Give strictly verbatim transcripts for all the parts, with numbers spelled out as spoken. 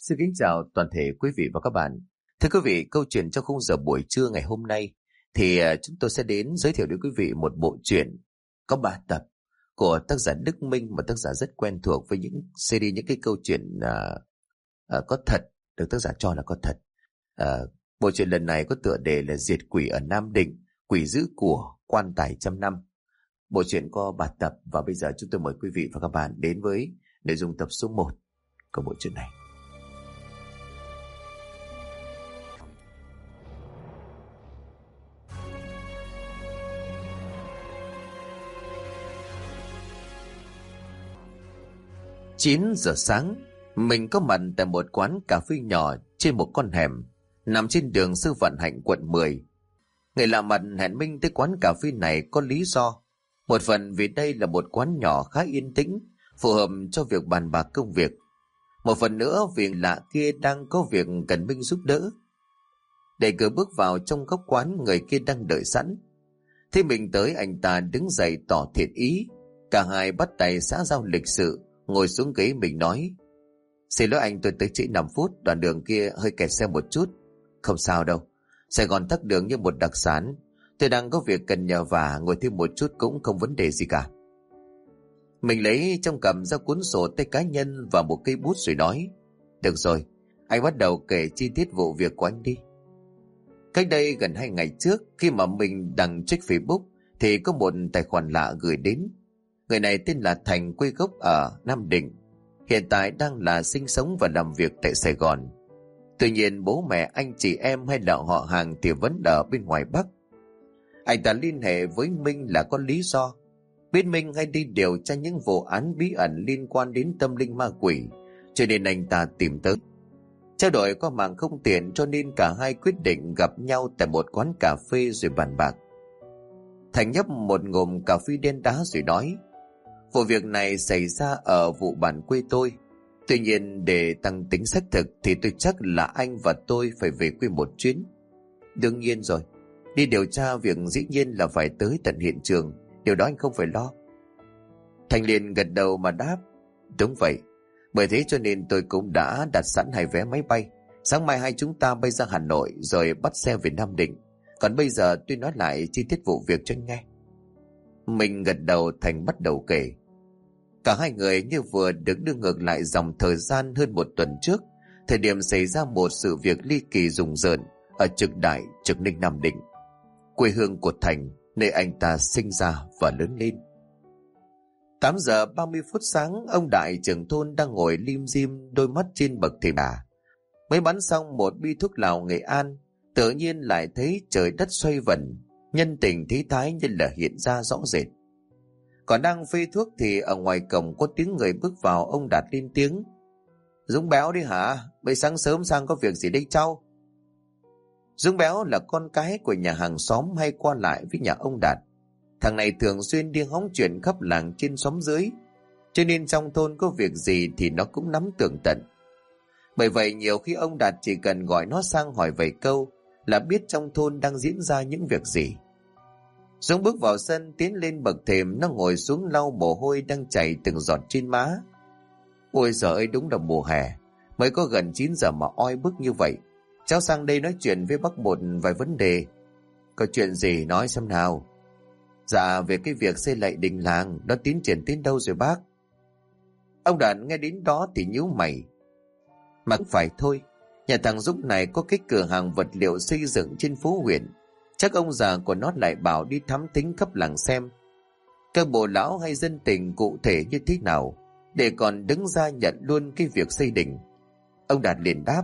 Xin kính chào toàn thể quý vị và các bạn. Thưa quý vị, câu chuyện trong khung giờ buổi trưa ngày hôm nay thì à, chúng tôi sẽ đến giới thiệu đến quý vị một bộ truyện có ba tập của tác giả Đức Minh, một tác giả rất quen thuộc với những series những cái câu chuyện à, à, có thật, được tác giả cho là có thật. À, bộ truyện lần này có tựa đề là Diệt Quỷ ở Nam Định, Quỷ Dữ Của Quan Tài Trăm Năm. Bộ truyện có ba tập và bây giờ chúng tôi mời quý vị và các bạn đến với nội dung tập số một của bộ truyện này. chín giờ sáng, mình có mặt tại một quán cà phê nhỏ trên một con hẻm, nằm trên đường Sư Vạn Hạnh, quận mười. Người lạ mặt hẹn Minh tới quán cà phê này có lý do. Một phần vì đây là một quán nhỏ khá yên tĩnh, phù hợp cho việc bàn bạc công việc. Một phần nữa vì lạ kia đang có việc cần Minh giúp đỡ. Để cửa bước vào trong góc quán, người kia đang đợi sẵn. Thế mình tới, anh ta đứng dậy tỏ thiện ý. Cả hai bắt tay xã giao lịch sự, ngồi xuống ghế. Mình nói: "Xin lỗi anh, tôi tới trễ năm phút, đoạn đường kia hơi kẹt xe một chút." "Không sao đâu, Sài Gòn tắc đường như một đặc sản. Tôi đang có việc cần nhờ vả, ngồi thêm một chút cũng không vấn đề gì cả." Mình lấy trong cầm ra cuốn sổ tay cá nhân và một cây bút rồi nói: "Được rồi, anh bắt đầu kể chi tiết vụ việc của anh đi." Cách đây gần hai ngày trước, khi mà mình đăng check Facebook thì có một tài khoản lạ gửi đến. Người này tên là Thành, quê gốc ở Nam Định, hiện tại đang là sinh sống và làm việc tại Sài Gòn. Tuy nhiên bố mẹ, anh chị em hay là họ hàng thì vẫn ở bên ngoài Bắc. Anh ta liên hệ với Minh là có lý do. Biết Minh hay đi điều tra những vụ án bí ẩn liên quan đến tâm linh ma quỷ, cho nên anh ta tìm tới. Trao đổi qua mạng không tiện, cho nên cả hai quyết định gặp nhau tại một quán cà phê rồi bàn bạc. Thành nhấp một ngụm cà phê đen đá rồi nói: "Vụ việc này xảy ra ở vụ bản quê tôi. Tuy nhiên để tăng tính xác thực thì tôi chắc là anh và tôi phải về quê một chuyến." "Đương nhiên rồi, đi điều tra việc dĩ nhiên là phải tới tận hiện trường, điều đó anh không phải lo." Thành liền gật đầu mà đáp: "Đúng vậy, bởi thế cho nên tôi cũng đã đặt sẵn hai vé máy bay. Sáng mai hai chúng ta bay ra Hà Nội rồi bắt xe về Nam Định. Còn bây giờ tôi nói lại chi tiết vụ việc cho anh nghe." Mình gật đầu, Thành bắt đầu kể. Cả hai người như vừa được đưa ngược lại dòng thời gian hơn một tuần trước, thời điểm xảy ra một sự việc ly kỳ rùng rợn ở Trực Đại, Trực Ninh, Nam Định, quê hương của Thành, nơi anh ta sinh ra và lớn lên. Tám giờ ba mươi phút sáng, ông Đại trưởng thôn đang ngồi lim dim đôi mắt trên bậc thềm nhà. Mới bắn xong một bi thuốc lào Nghệ An, tự nhiên lại thấy trời đất xoay vần, nhân tình thế thái như là hiện ra rõ rệt. Còn đang phê thuốc thì ở ngoài cổng có tiếng người bước vào. Ông Đạt lên tiếng: "Dũng Béo đi hả? Bây sáng sớm sang có việc gì đây cháu?" Dũng Béo là con cái của nhà hàng xóm hay qua lại với nhà ông Đạt. Thằng này thường xuyên đi hóng chuyện khắp làng trên xóm dưới, cho nên trong thôn có việc gì thì nó cũng nắm tường tận. Bởi vậy nhiều khi ông Đạt chỉ cần gọi nó sang hỏi vài câu là biết trong thôn đang diễn ra những việc gì. Dũng bước vào sân, tiến lên bậc thềm, nó ngồi xuống lau mồ hôi đang chảy từng giọt trên má. Ôi giời ơi, đúng là mùa hè, mới có gần chín giờ mà oi bức như vậy. Cháu sang đây nói chuyện với bác một vài vấn đề. Có chuyện gì nói xem nào? Dạ, về cái việc xây lại đình làng, nó tiến triển đến đâu rồi bác? Ông Đạt nghe đến đó thì nhíu mày. Mà cũng phải thôi, nhà thằng Dũng này có cái cửa hàng vật liệu xây dựng trên phố huyện. Chắc ông già của nó lại bảo đi thám thính khắp làng xem các bộ lão hay dân tình cụ thể như thế nào, để còn đứng ra nhận luôn cái việc xây đình. Ông Đạt liền đáp: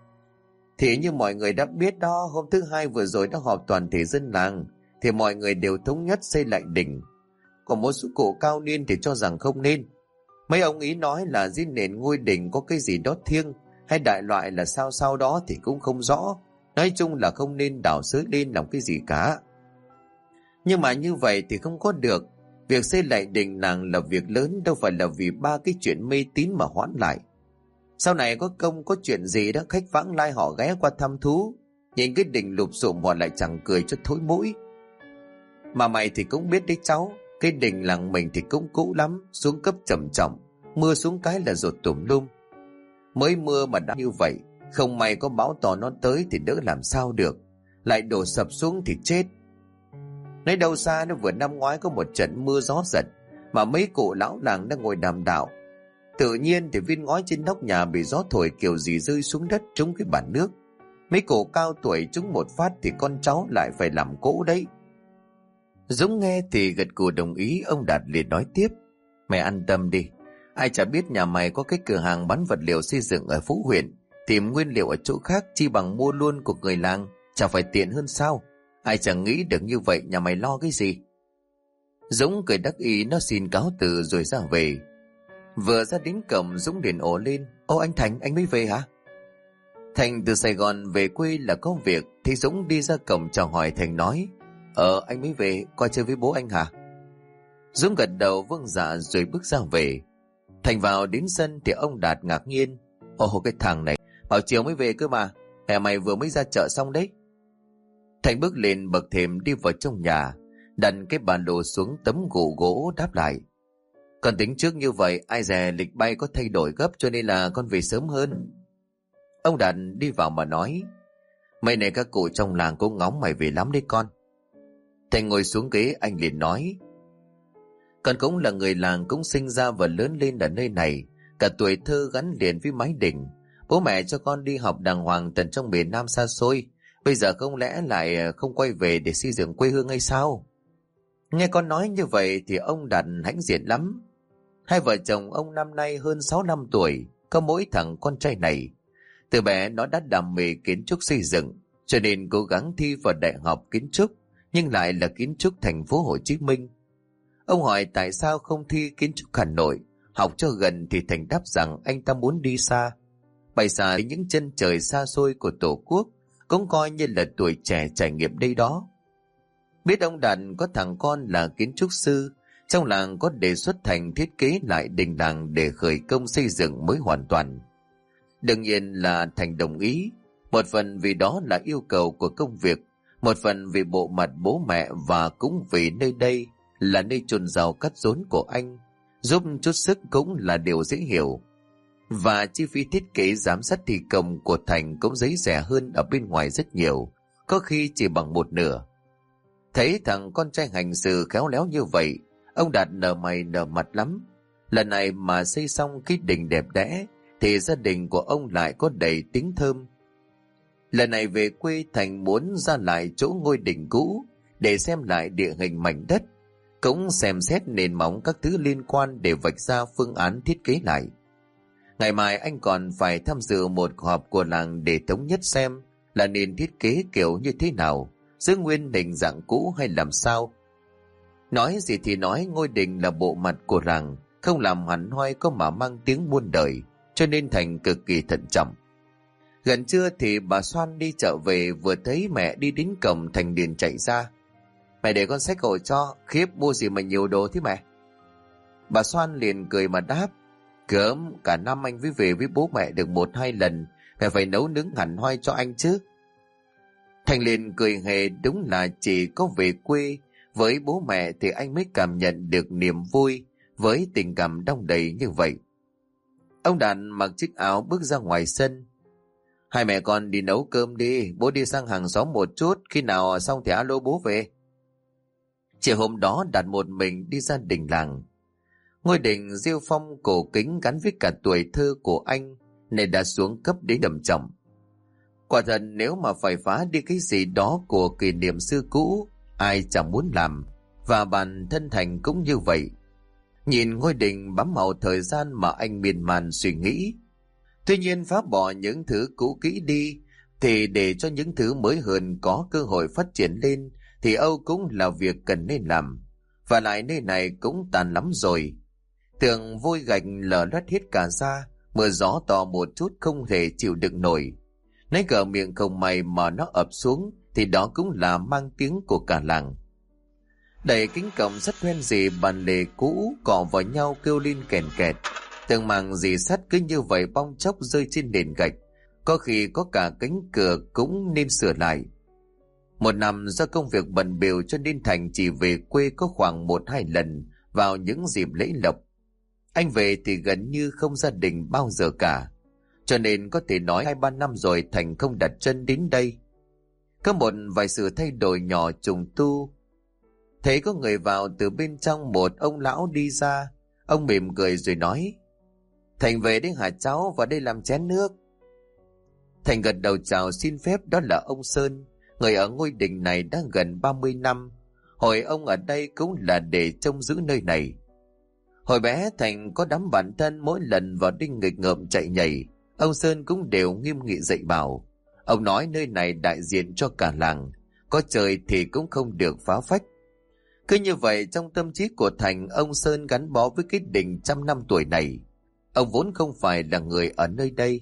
"Thì như mọi người đã biết đó, hôm thứ hai vừa rồi đã họp toàn thể dân làng, thì mọi người đều thống nhất xây lại đình. Còn một số cụ cao niên thì cho rằng không nên. Mấy ông ý nói là dưới nền ngôi đình có cái gì đó thiêng, hay đại loại là sao sao đó thì cũng không rõ. Nói chung là không nên đào xới lên làm cái gì cả. Nhưng mà như vậy thì không có được. Việc xây lại đình làng là việc lớn, đâu phải là vì ba cái chuyện mê tín mà hoãn lại. Sau này có công có chuyện gì đó, khách vãng lai họ ghé qua thăm thú, nhìn cái đình lụp xụm họ lại chẳng cười cho thối mũi. Mà mày thì cũng biết đấy cháu, cái đình làng mình thì cũng cũ lắm, xuống cấp trầm trọng, mưa xuống cái là rột tùm lum. Mới mưa mà đã như vậy, không may có bão to nó tới thì đỡ làm sao được, lại đổ sập xuống thì chết. Nơi đâu xa nó vừa năm ngoái có một trận mưa gió giật, mà mấy cụ lão làng đang ngồi đàm đạo. Tự nhiên thì viên ngói trên nóc nhà bị gió thổi kiểu gì rơi xuống đất trúng cái bàn nước. Mấy cụ cao tuổi trúng một phát thì con cháu lại phải làm cỗ đấy. Dũng nghe thì gật gù đồng ý. Ông Đạt liền nói tiếp: Mày an tâm đi, ai chả biết nhà mày có cái cửa hàng bán vật liệu xây dựng ở Phú Huyện, tìm nguyên liệu ở chỗ khác chi bằng mua luôn của người làng, chả phải tiện hơn sao? Ai chẳng nghĩ được như vậy, nhà mày lo cái gì? Dũng cười đắc ý, nó xin cáo từ rồi ra về. Vừa ra đến cổng, Dũng liền ồ lên: Ô anh Thành, anh mới về hả? Thành từ Sài Gòn về quê là có việc, thì Dũng đi ra cổng chào hỏi. Thành nói: Ờ anh mới về, qua chơi với bố anh hả? Dũng gật đầu vâng dạ rồi bước ra về. Thành vào đến sân thì ông Đạt ngạc nhiên: Ồ cái thằng này, bảo chiều mới về cơ mà, hè mày vừa mới ra chợ xong đấy. Thành bước lên bậc thềm đi vào trong nhà, đặt cái ba lô xuống tấm gỗ gỗ đáp lại: Con tính trước như vậy, ai dè lịch bay có thay đổi gấp cho nên là con về sớm hơn. Ông Đạt đi vào mà nói: Mấy này các cụ trong làng cũng ngóng mày về lắm đấy con. Thành ngồi xuống ghế, anh liền nói: Con cũng là người làng, cũng sinh ra và lớn lên ở nơi này, cả tuổi thơ gắn liền với mái đình. Bố mẹ cho con đi học đàng hoàng tận trong miền Nam xa xôi, bây giờ không lẽ lại không quay về để xây dựng quê hương hay sao? Nghe con nói như vậy thì ông Đạt hãnh diện lắm. Hai vợ chồng ông năm nay hơn sáu năm tuổi, có mỗi thằng con trai này. Từ bé nó đã đam mê kiến trúc xây dựng, cho nên cố gắng thi vào đại học kiến trúc, nhưng lại là kiến trúc thành phố Hồ Chí Minh. Ông hỏi tại sao không thi kiến trúc Hà Nội, học cho gần, thì Thành đáp rằng anh ta muốn đi xa, bay xa đến những chân trời xa xôi của Tổ quốc, cũng coi như là tuổi trẻ trải nghiệm đây đó. Biết ông Đạt có thằng con là kiến trúc sư, trong làng có đề xuất Thành thiết kế lại đình làng để khởi công xây dựng mới hoàn toàn. Đương nhiên là Thành đồng ý, một phần vì đó là yêu cầu của công việc, một phần vì bộ mặt bố mẹ, và cũng vì nơi đây là nơi chôn rau cắt rốn của anh, giúp chút sức cũng là điều dễ hiểu. Và chi phí thiết kế giám sát thi công của Thành cũng giấy rẻ hơn ở bên ngoài rất nhiều, có khi chỉ bằng một nửa. Thấy thằng con trai hành sự khéo léo như vậy, ông Đạt nở mày nở mặt lắm. Lần này mà xây xong cái đình đẹp đẽ thì gia đình của ông lại có đầy tiếng thơm. Lần này về quê, Thành muốn ra lại chỗ ngôi đình cũ để xem lại địa hình mảnh đất, cũng xem xét nền móng các thứ liên quan để vạch ra phương án thiết kế lại. Ngày mai anh còn phải tham dự một họp của làng để thống nhất xem là nên thiết kế kiểu như thế nào, giữ nguyên hình dạng cũ hay làm sao. Nói gì thì nói, ngôi đình là bộ mặt của làng, không làm hẳn hoi có mà mang tiếng muôn đời, cho nên Thành cực kỳ thận trọng. Gần trưa thì bà Soan đi chợ về, vừa thấy mẹ đi đến cổng Thành liền chạy ra: Mẹ để con xách hộ cho, khiếp mua gì mà nhiều đồ thế mẹ? Bà Soan liền cười mà đáp: Gớm, cả năm anh mới về với bố mẹ được một hai lần, mẹ phải nấu nướng hẳn hoi cho anh chứ. Thành liền cười hề, đúng là chỉ có về quê với bố mẹ thì anh mới cảm nhận được niềm vui với tình cảm đong đầy như vậy. Ông Đạt mặc chiếc áo bước ra ngoài sân: Hai mẹ con đi nấu cơm đi, bố đi sang hàng xóm một chút, khi nào xong thì alo bố về. Chiều hôm đó Đạt một mình đi ra đình làng. Ngôi đình rêu phong cổ kính gắn với cả tuổi thơ của anh này đã xuống cấp đến trầm trọng. Quả thật nếu mà phải phá đi cái gì đó của kỷ niệm xưa cũ, ai chẳng muốn làm, và bản thân Thành cũng như vậy. Nhìn ngôi đình bám màu thời gian mà anh miên man suy nghĩ. Tuy nhiên phá bỏ những thứ cũ kỹ đi thì để cho những thứ mới hơn có cơ hội phát triển lên thì Âu cũng là việc cần nên làm. Và lại nơi này cũng tàn lắm rồi. Tường vôi gạch lở loét hết cả ra, mưa gió to một chút không thể chịu đựng nổi. Nấy gờ miệng không may mà nó ập xuống thì đó cũng là mang tiếng của cả làng. Đẩy cánh cổng sắt hoen gì bàn lề cũ cọ vào nhau kêu lên kèn kẹt. Tường màng dì sắt cứ như vậy bong chóc rơi trên nền gạch, có khi có cả cánh cửa cũng nên sửa lại. Một năm do công việc bận bịu cho nên Thành chỉ về quê có khoảng một hai lần vào những dịp lễ lộc. Anh về thì gần như không gia đình bao giờ cả. cho nên có thể nói hai ba năm rồi Thành không đặt chân đến đây. Có một vài sự thay đổi nhỏ trùng tu. Thấy có người vào từ bên trong, một ông lão đi ra. Ông mỉm cười rồi nói: Thành về đến hả cháu, vào đây làm chén nước. Thành gật đầu chào xin phép. Đó là ông Sơn, người ở ngôi đình này đã gần ba mươi năm. Hồi ông ở đây cũng là để trông giữ nơi này. Hồi bé Thành có đám bạn thân, mỗi lần vào đinh nghịch ngợm chạy nhảy, ông Sơn cũng đều nghiêm nghị dạy bảo. Ông nói nơi này đại diện cho cả làng, có trời thì cũng không được phá phách. Cứ như vậy trong tâm trí của Thành, ông Sơn gắn bó với cái đình trăm năm tuổi này. Ông vốn không phải là người ở nơi đây.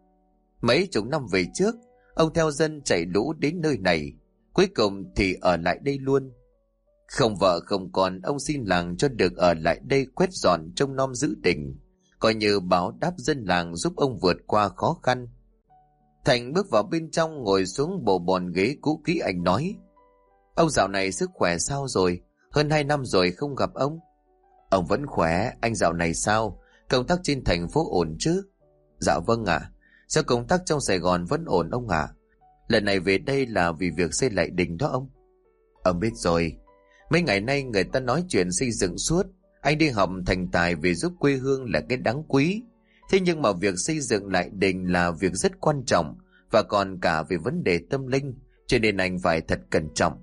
Mấy chục năm về trước, ông theo dân chạy lũ đến nơi này, cuối cùng thì ở lại đây luôn. Không vợ không con, ông xin làng cho được ở lại đây quét dọn trông nom giữ đình, coi như báo đáp dân làng giúp ông vượt qua khó khăn. Thành bước vào bên trong, ngồi xuống bộ bòn ghế cũ kỹ. Anh nói: Ông dạo này sức khỏe sao rồi? Hơn hai năm rồi không gặp ông. Ông vẫn khỏe. Anh dạo này sao? Công tác trên thành phố ổn chứ? Dạ vâng ạ. À. Sao công tác trong Sài Gòn vẫn ổn ông ạ? À? Lần này về đây là vì việc xây lại đình đó ông. Ông biết rồi. Mấy ngày nay người ta nói chuyện xây dựng suốt. Anh đi học thành tài về giúp quê hương là cái đáng quý. Thế nhưng mà việc xây dựng lại đình là việc rất quan trọng, và còn cả về vấn đề tâm linh, cho nên anh phải thật cẩn trọng.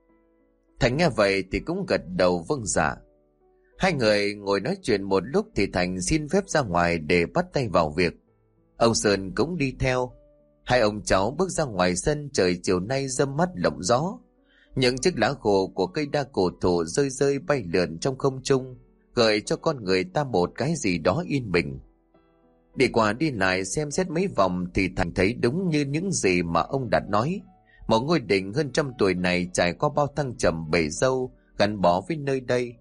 Thành nghe vậy thì cũng gật đầu vâng dạ. Hai người ngồi nói chuyện một lúc thì Thành xin phép ra ngoài để bắt tay vào việc. Ông Sơn cũng đi theo. Hai ông cháu bước ra ngoài sân. Trời chiều nay râm mát lộng gió. Những chiếc lá khô của cây đa cổ thụ rơi rơi bay lượn trong không trung, gợi cho con người ta một cái gì đó yên bình. Đi qua đi lại xem xét mấy vòng thì Thành thấy đúng như những gì mà ông Đạt nói. Một ngôi đình hơn trăm tuổi này trải qua bao thăng trầm bể dâu, gắn bó với nơi đây.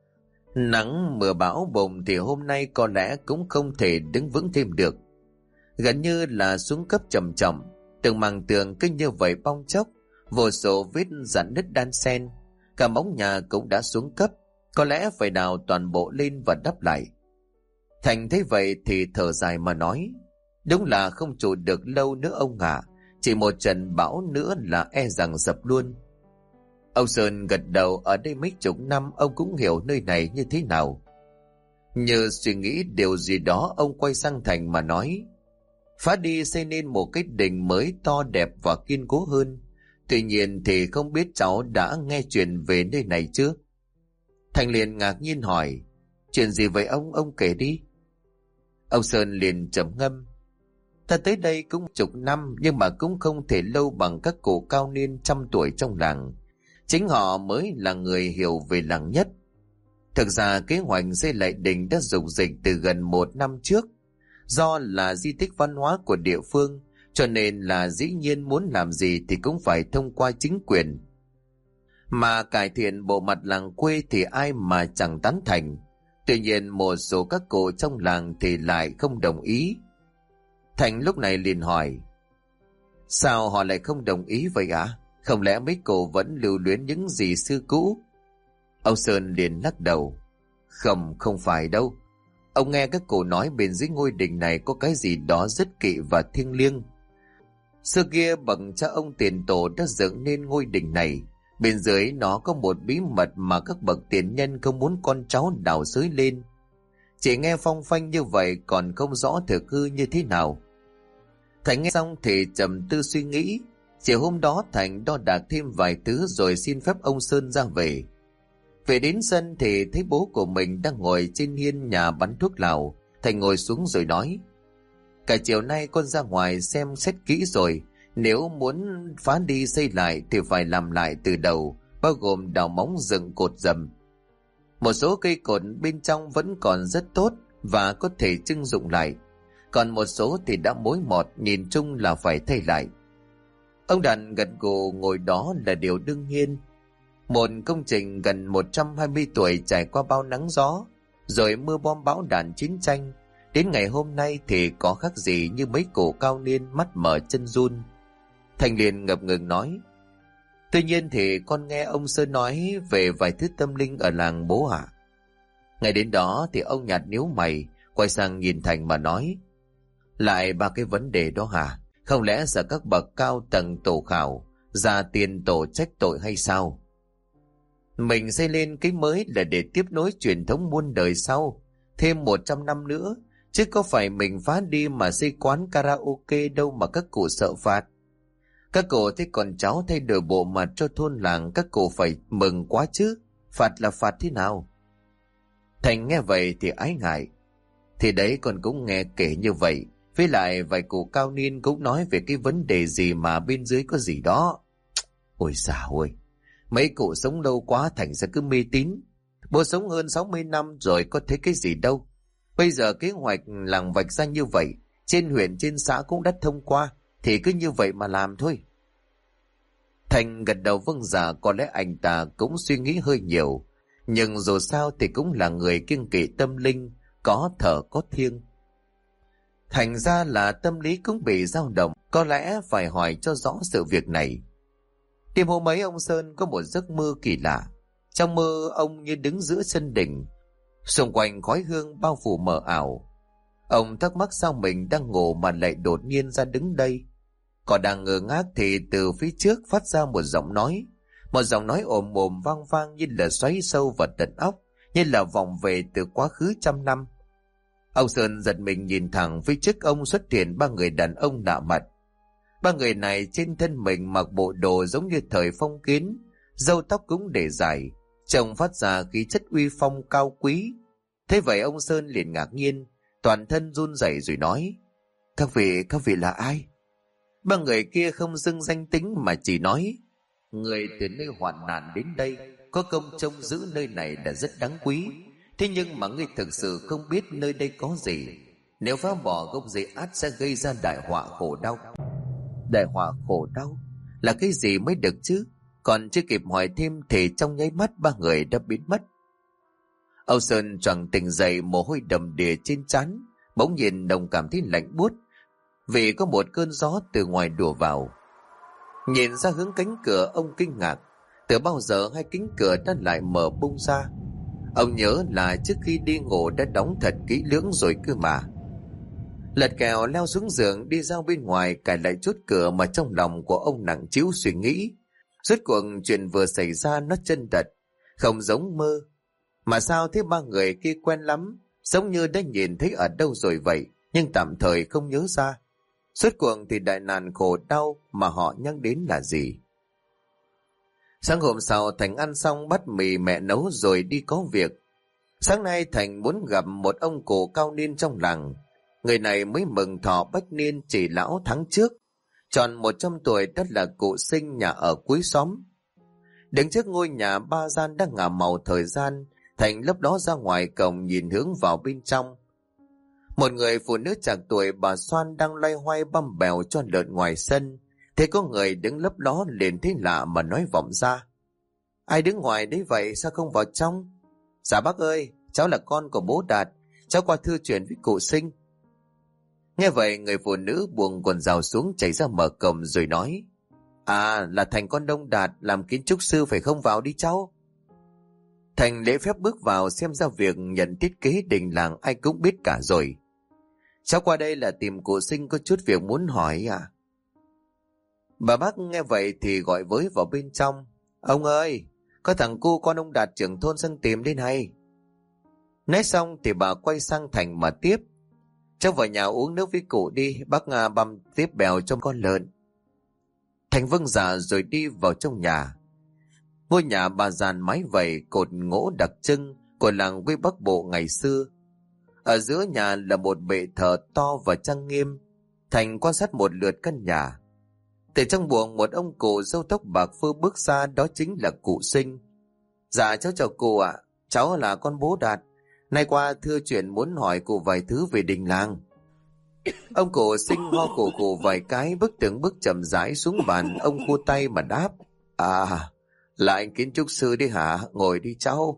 Nắng mưa bão bùng thì hôm nay có lẽ cũng không thể đứng vững thêm được. Gần như là xuống cấp trầm trọng, từng mảng tường cứ như vậy bong chóc, vô số vết rạn nứt đan xen. Cả móng nhà cũng đã xuống cấp, có lẽ phải đào toàn bộ lên và đắp lại. Thành thấy vậy thì thở dài mà nói: Đúng là không trụ được lâu nữa ông ạ. Chỉ một trận bão nữa là e rằng sập luôn. Ông Sơn gật đầu. Ở đây mấy chục năm ông cũng hiểu nơi này như thế nào. Như suy nghĩ điều gì đó, ông quay sang Thành mà nói: Phá đi xây nên một cái đình mới to đẹp và kiên cố hơn. Tuy nhiên thì không biết cháu đã nghe chuyện về nơi này chưa? Thành liền ngạc nhiên hỏi: Chuyện gì vậy ông? Ông kể đi. Ông Sơn liền trầm ngâm: Ta tới đây cũng chục năm, nhưng mà cũng không thể lâu bằng các cụ cao niên trăm tuổi trong làng. Chính họ mới là người hiểu về làng nhất. Thực ra kế hoạch xây lại đình đã dục dịch từ gần một năm trước. Do là di tích văn hóa của địa phương, cho nên là dĩ nhiên muốn làm gì thì cũng phải thông qua chính quyền. Mà cải thiện bộ mặt làng quê thì ai mà chẳng tán thành. Tuy nhiên một số các cụ trong làng thì lại không đồng ý. Thành lúc này liền hỏi: Sao họ lại không đồng ý vậy ạ? À? Không lẽ mấy cụ vẫn lưu luyến những gì xưa cũ? Ông Sơn liền lắc đầu: Không, không phải đâu. Ông nghe các cụ nói bên dưới ngôi đình này có cái gì đó rất kỵ và thiêng liêng. Xưa kia bậc cha ông tiền tổ đã dựng nên ngôi đình này. Bên dưới nó có một bí mật mà các bậc tiền nhân không muốn con cháu đào xới lên. Chỉ nghe phong phanh như vậy, còn không rõ thực hư như thế nào. Thành nghe xong thì trầm tư suy nghĩ. Chiều hôm đó Thành đo đạc thêm vài thứ rồi xin phép ông Sơn ra về. Về đến sân thì thấy bố của mình đang ngồi trên hiên nhà bắn thuốc lào. Thành ngồi xuống rồi nói: Cả chiều nay con ra ngoài xem xét kỹ rồi. Nếu muốn phá đi xây lại thì phải làm lại từ đầu, bao gồm đào móng dựng cột dầm. Một số cây cột bên trong vẫn còn rất tốt và có thể trưng dụng lại. Còn một số thì đã mối mọt, nhìn chung là phải thay lại. Ông Đàn gật gù, ngồi đó là điều đương nhiên. Một công trình gần một trăm hai mươi tuổi trải qua bao nắng gió, rồi mưa bom bão đạn chiến tranh, đến ngày hôm nay thì có khác gì như mấy cụ cao niên mắt mở chân run. Thành liền ngập ngừng nói: Tuy nhiên thì con nghe ông Sơn nói về vài thứ tâm linh ở làng bố ạ. À? Ngày đến đó thì ông nhạt nhíu mày, quay sang nhìn Thành mà nói: Lại ba cái vấn đề đó hả? Không lẽ giờ các bậc cao tầng tổ khảo ra tiền tổ trách tội hay sao? Mình xây lên cái mới là để tiếp nối truyền thống muôn đời sau, thêm một trăm năm nữa, chứ có phải mình phá đi mà xây quán karaoke đâu mà các cụ sợ phạt. Các cụ thấy con cháu thay đổi bộ mặt cho thôn làng, các cụ phải mừng quá chứ. Phạt là phạt thế nào? Thành nghe vậy thì ái ngại. Thì đấy, con cũng nghe kể như vậy. Với lại vài cụ cao niên cũng nói về cái vấn đề gì mà bên dưới có gì đó. Ôi dào ôi, mấy cụ sống lâu quá thành ra cứ mê tín. Bố sống hơn sáu mươi năm rồi có thấy cái gì đâu. Bây giờ kế hoạch làng vạch ra như vậy, trên huyện trên xã cũng đã thông qua, thì cứ như vậy mà làm thôi. Thành gật đầu vâng dạ, có lẽ anh ta cũng suy nghĩ hơi nhiều. Nhưng dù sao thì cũng là người kiêng kỵ tâm linh, có thờ có thiêng. Thành ra là tâm lý cũng bị dao động, có lẽ phải hỏi cho rõ sự việc này. Đêm hôm ấy ông Sơn có một giấc mơ kỳ lạ. Trong mơ ông như đứng giữa sân đỉnh, xung quanh khói hương bao phủ mờ ảo. Ông thắc mắc sao mình đang ngủ mà lại đột nhiên ra đứng đây. Còn đang ngơ ngác thì từ phía trước phát ra một giọng nói. Một giọng nói ồm ồm vang vang như là xoáy sâu vào tận óc, như là vòng về từ quá khứ trăm năm. Ông Sơn giật mình nhìn thẳng phía trước ông xuất hiện ba người đàn ông lạ mặt. Ba người này trên thân mình mặc bộ đồ giống như thời phong kiến, râu tóc cũng để dài, trông phát ra khí chất uy phong cao quý. Thế vậy ông Sơn liền ngạc nhiên, toàn thân run rẩy rồi nói: Các vị, các vị là ai? Ba người kia không xưng danh tính mà chỉ nói: Người từ nơi hoạn nạn đến đây, có công trông giữ nơi này là rất đáng quý. Thế nhưng mà ngươi thực sự không biết nơi đây có gì. Nếu phá bỏ gốc rễ ắt sẽ gây ra đại họa khổ đau. Đại họa khổ đau là cái gì mới được chứ? Còn chưa kịp hỏi thêm thì trong nháy mắt ba người đã biến mất. Âu Sơn choàng tỉnh dậy, mồ hôi đầm đìa trên trán, bỗng nhiên đồng cảm thấy lạnh buốt vì có một cơn gió từ ngoài đùa vào. Nhìn ra hướng cánh cửa, ông kinh ngạc, từ bao giờ hai cánh cửa đã lại mở bung ra. Ông nhớ là trước khi đi ngủ đã đóng thật kỹ lưỡng rồi cơ mà. Lật kèo leo xuống giường đi ra bên ngoài, cài lại chốt cửa mà trong lòng của ông nặng trĩu suy nghĩ. Rốt cuộc chuyện vừa xảy ra nó chân thật, không giống mơ. Mà sao thế, ba người kia quen lắm, giống như đã nhìn thấy ở đâu rồi vậy, nhưng tạm thời không nhớ ra. Rốt cuộc thì đại nạn khổ đau mà họ nhắc đến là gì? Sáng hôm sau Thành ăn xong bát mì mẹ nấu rồi đi có việc. Sáng nay Thành muốn gặp một ông cụ cao niên trong làng. Người này mới mừng thọ bách niên chỉ lão tháng trước, tròn một trăm tuổi, đất là cụ Sinh nhà ở cuối xóm. Đứng trước ngôi nhà ba gian đang ngả màu thời gian, Thành lúc đó ra ngoài cổng nhìn hướng vào bên trong. Một người phụ nữ trạc tuổi bà Xoan đang loay hoay băm bèo cho lợn ngoài sân. Thế có người đứng lấp ló liền thấy lạ mà nói vọng ra: Ai đứng ngoài đấy vậy, sao không vào trong? Dạ bác ơi, cháu là con của bố Đạt, cháu qua thư chuyện với cụ Sinh. Nghe vậy người phụ nữ buông quần rào xuống chạy ra mở cổng rồi nói: À, là Thành con ông Đạt làm kiến trúc sư phải không, vào đi cháu. Thành lễ phép bước vào, xem ra việc nhận thiết kế đình làng ai cũng biết cả rồi. Cháu qua đây là tìm cụ Sinh, có chút việc muốn hỏi à? Bà bác nghe vậy thì gọi với vào bên trong: Ông ơi, có thằng cu con ông Đạt trưởng thôn sang tìm đây này. Nói xong thì bà quay sang Thành mà tiếp: Cháu vào nhà uống nước với cụ đi, bác Nga băm tiếp bèo cho con lợn. Thành vâng dạ rồi đi vào trong nhà. Ngôi nhà bà dàn mái vẩy, cột gỗ đặc trưng của làng quê Bắc Bộ ngày xưa. Ở giữa nhà là một bệ thờ to và trang nghiêm. Thành quan sát một lượt căn nhà. Từ trong buồng một ông cụ râu tóc bạc phơ bước ra, đó chính là cụ Sinh. Dạ cháu chào cụ ạ, cháu là con bố Đạt. Nay qua thưa chuyện muốn hỏi cụ vài thứ về đình làng. Ông cụ Sinh ho cổ cụ vài cái, bước từng bước chậm rãi xuống bàn, ông khua tay mà đáp: À, là anh kiến trúc sư đấy hả? Ngồi đi cháu.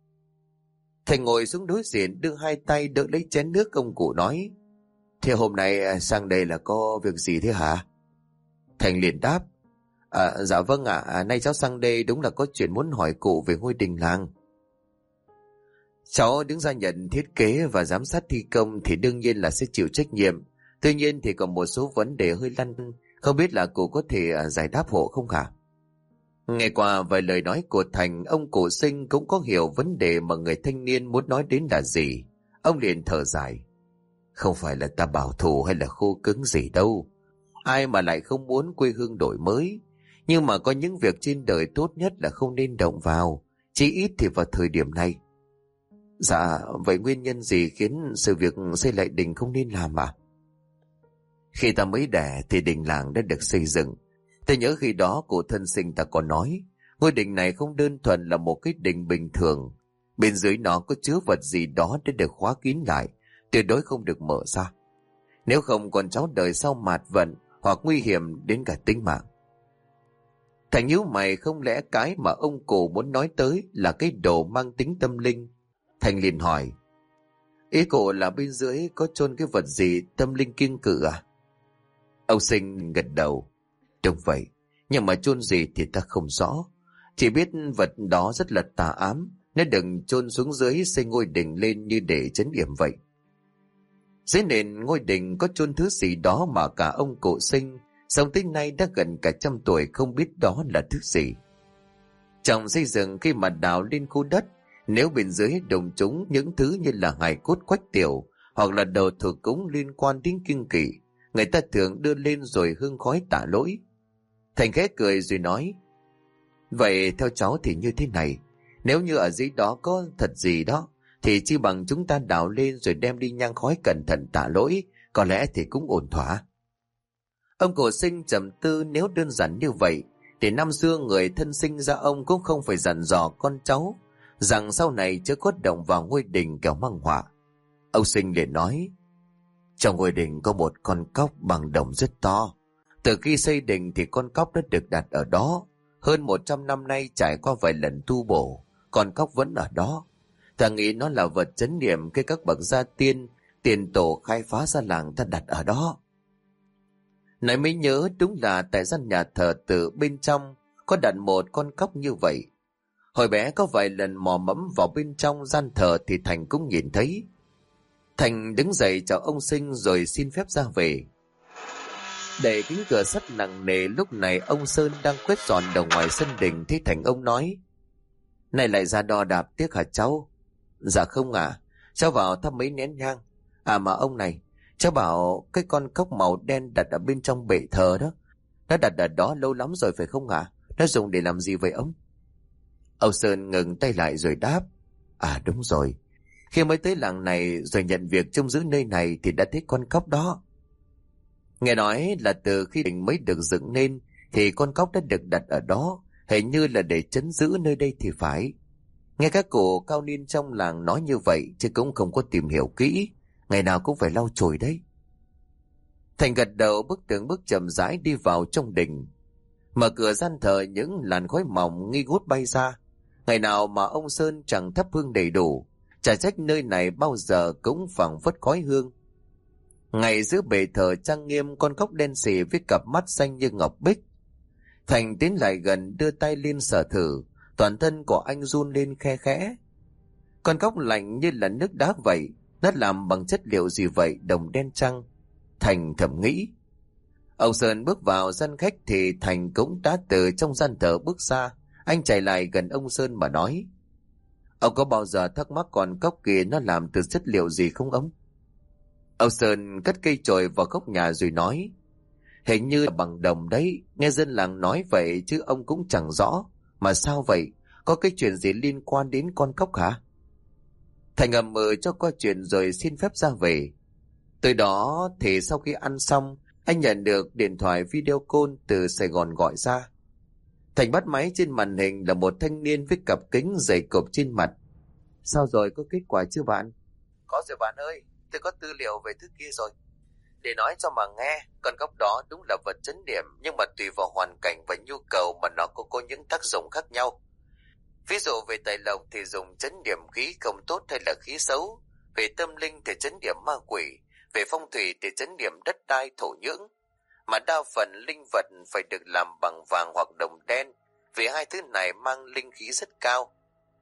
Thành ngồi xuống đối diện, đưa hai tay đỡ lấy chén nước. Ông cụ nói: Thế hôm nay sang đây là có việc gì thế hả? Thành liền đáp: À, dạ vâng ạ, à, nay cháu sang đây đúng là có chuyện muốn hỏi cụ về ngôi đình làng. Cháu đứng ra nhận thiết kế và giám sát thi công thì đương nhiên là sẽ chịu trách nhiệm. Tuy nhiên thì còn một số vấn đề hơi lăn, không biết là cụ có thể à, giải đáp hộ không hả? Nghe qua vài lời nói của Thành, ông cụ Sinh cũng có hiểu vấn đề mà người thanh niên muốn nói đến là gì. Ông liền thở dài. Không phải là ta bảo thủ hay là khô cứng gì đâu. Ai mà lại không muốn quê hương đổi mới. Nhưng mà có những việc trên đời tốt nhất là không nên động vào, chỉ ít thì vào thời điểm này. Dạ, vậy nguyên nhân gì khiến sự việc xây lại đình không nên làm à? Khi ta mới đẻ thì đình làng đã được xây dựng. Ta nhớ khi đó cụ thân sinh ta có nói, ngôi đình này không đơn thuần là một cái đình bình thường. Bên dưới nó có chứa vật gì đó để được khóa kín lại, tuyệt đối không được mở ra. Nếu không con cháu đời sau mạt vận hoặc nguy hiểm đến cả tính mạng. Thành nhíu mày, không lẽ cái mà ông cụ muốn nói tới là cái đồ mang tính tâm linh? Thành liền hỏi, ý cụ là bên dưới có chôn cái vật gì tâm linh kiêng cự à? Ông Sinh gật đầu. Đúng vậy, nhưng mà chôn gì thì ta không rõ. Chỉ biết vật đó rất là tà ám, nên đừng chôn xuống dưới xây ngôi đình lên như để trấn yểm vậy. Dưới nền ngôi đình có chôn thứ gì đó mà cả ông cụ Sinh sống tới nay đã gần cả trăm tuổi không biết đó là thứ gì. Trong xây dựng khi mà đào lên khu đất, nếu bên dưới đồng chúng những thứ như là hài cốt quách tiểu hoặc là đồ thờ cúng liên quan đến kiêng kỵ, người ta thường đưa lên rồi hương khói tạ lỗi. Thành khẽ cười rồi nói, vậy theo cháu thì như thế này, nếu như ở dưới đó có thật gì đó, thì chi bằng chúng ta đào lên rồi đem đi nhang khói cẩn thận tạ lỗi, có lẽ thì cũng ổn thỏa. Ông cụ Sinh trầm tư, nếu đơn giản như vậy, thì năm xưa người thân sinh ra ông cũng không phải dặn dò con cháu, rằng sau này chớ có động vào ngôi đình kẻo mang họa. Ông Sinh liền nói, trong ngôi đình có một con cóc bằng đồng rất to. Từ khi xây đình thì con cóc đã được đặt ở đó. Hơn một trăm năm nay trải qua vài lần tu bổ, con cóc vẫn ở đó. Ta nghĩ nó là vật trấn niệm khi các bậc gia tiên, tiền tổ khai phá ra làng ta đặt ở đó. Nói mới nhớ, đúng là tại gian nhà thờ từ bên trong có đặt một con cóc như vậy. Hồi bé có vài lần mò mẫm vào bên trong gian thờ thì Thành cũng nhìn thấy. Thành đứng dậy chào ông Sinh rồi xin phép ra về. Để kính cửa sắt nặng nề, lúc này ông Sơn đang quét dọn đầu ngoài sân đình, thì Thành ông nói, này lại ra đo đạp tiếc hả cháu? Dạ không à, cháu vào thắp mấy nén nhang. À mà ông này, cháu bảo cái con cóc màu đen đặt ở bên trong bệ thờ đó, nó đặt ở đó lâu lắm rồi phải không ạ? Nó dùng để làm gì vậy ông? Ông Sơn ngừng tay lại rồi đáp, à đúng rồi, khi mới tới làng này rồi nhận việc trông giữ nơi này thì đã thấy con cóc đó. Nghe nói là từ khi đình mới được dựng nên thì con cóc đã được đặt ở đó, hình như là để trấn giữ nơi đây thì phải. Nghe các cụ cao niên trong làng nói như vậy chứ cũng không có tìm hiểu kỹ, ngày nào cũng phải lau chùi đấy. Thành gật đầu, bước từng bước chậm rãi đi vào trong đình. Mở cửa gian thờ, những làn khói mỏng nghi ngút bay ra. Ngày nào mà ông Sơn chẳng thắp hương đầy đủ, chả trách nơi này bao giờ cũng phảng phất khói hương. Ngay giữa bệ thờ trang nghiêm, con cóc đen xì với cặp mắt xanh như ngọc bích. Thành tiến lại gần, đưa tay lên sờ thử, toàn thân của anh run lên khe khẽ. Con cóc lạnh như là nước đá vậy, nó làm bằng chất liệu gì vậy, đồng đen chăng? Thành thầm nghĩ. Ông Sơn bước vào gian khách thì Thành cũng đã từ trong gian thờ bước ra. Anh chạy lại gần ông Sơn mà nói, ông có bao giờ thắc mắc con cóc kia nó làm từ chất liệu gì không ông? Ông Sơn cất cây chổi vào góc nhà rồi nói, hình như là bằng đồng đấy, nghe dân làng nói vậy chứ ông cũng chẳng rõ. Mà sao vậy, có cái chuyện gì liên quan đến con cóc hả? Thành ngầm mờ cho qua chuyện rồi xin phép ra về. Từ đó thì sau khi ăn xong, anh nhận được điện thoại video call từ Sài Gòn gọi ra. Thành bắt máy, trên màn hình là một thanh niên với cặp kính dày cộp trên mặt. Sao rồi, có kết quả chưa bạn? Có rồi bạn ơi, tôi có tư liệu về thứ kia rồi. Để nói cho mà nghe, con cóc đó đúng là vật trấn điểm, nhưng mà tùy vào hoàn cảnh và nhu cầu mà nó cũng có những tác dụng khác nhau. Ví dụ về tài lộc thì dùng trấn điểm khí không tốt hay là khí xấu. Về tâm linh thì trấn điểm ma quỷ. Về phong thủy thì trấn điểm đất đai thổ nhưỡng. Mà đa phần linh vật phải được làm bằng vàng hoặc đồng đen, vì hai thứ này mang linh khí rất cao.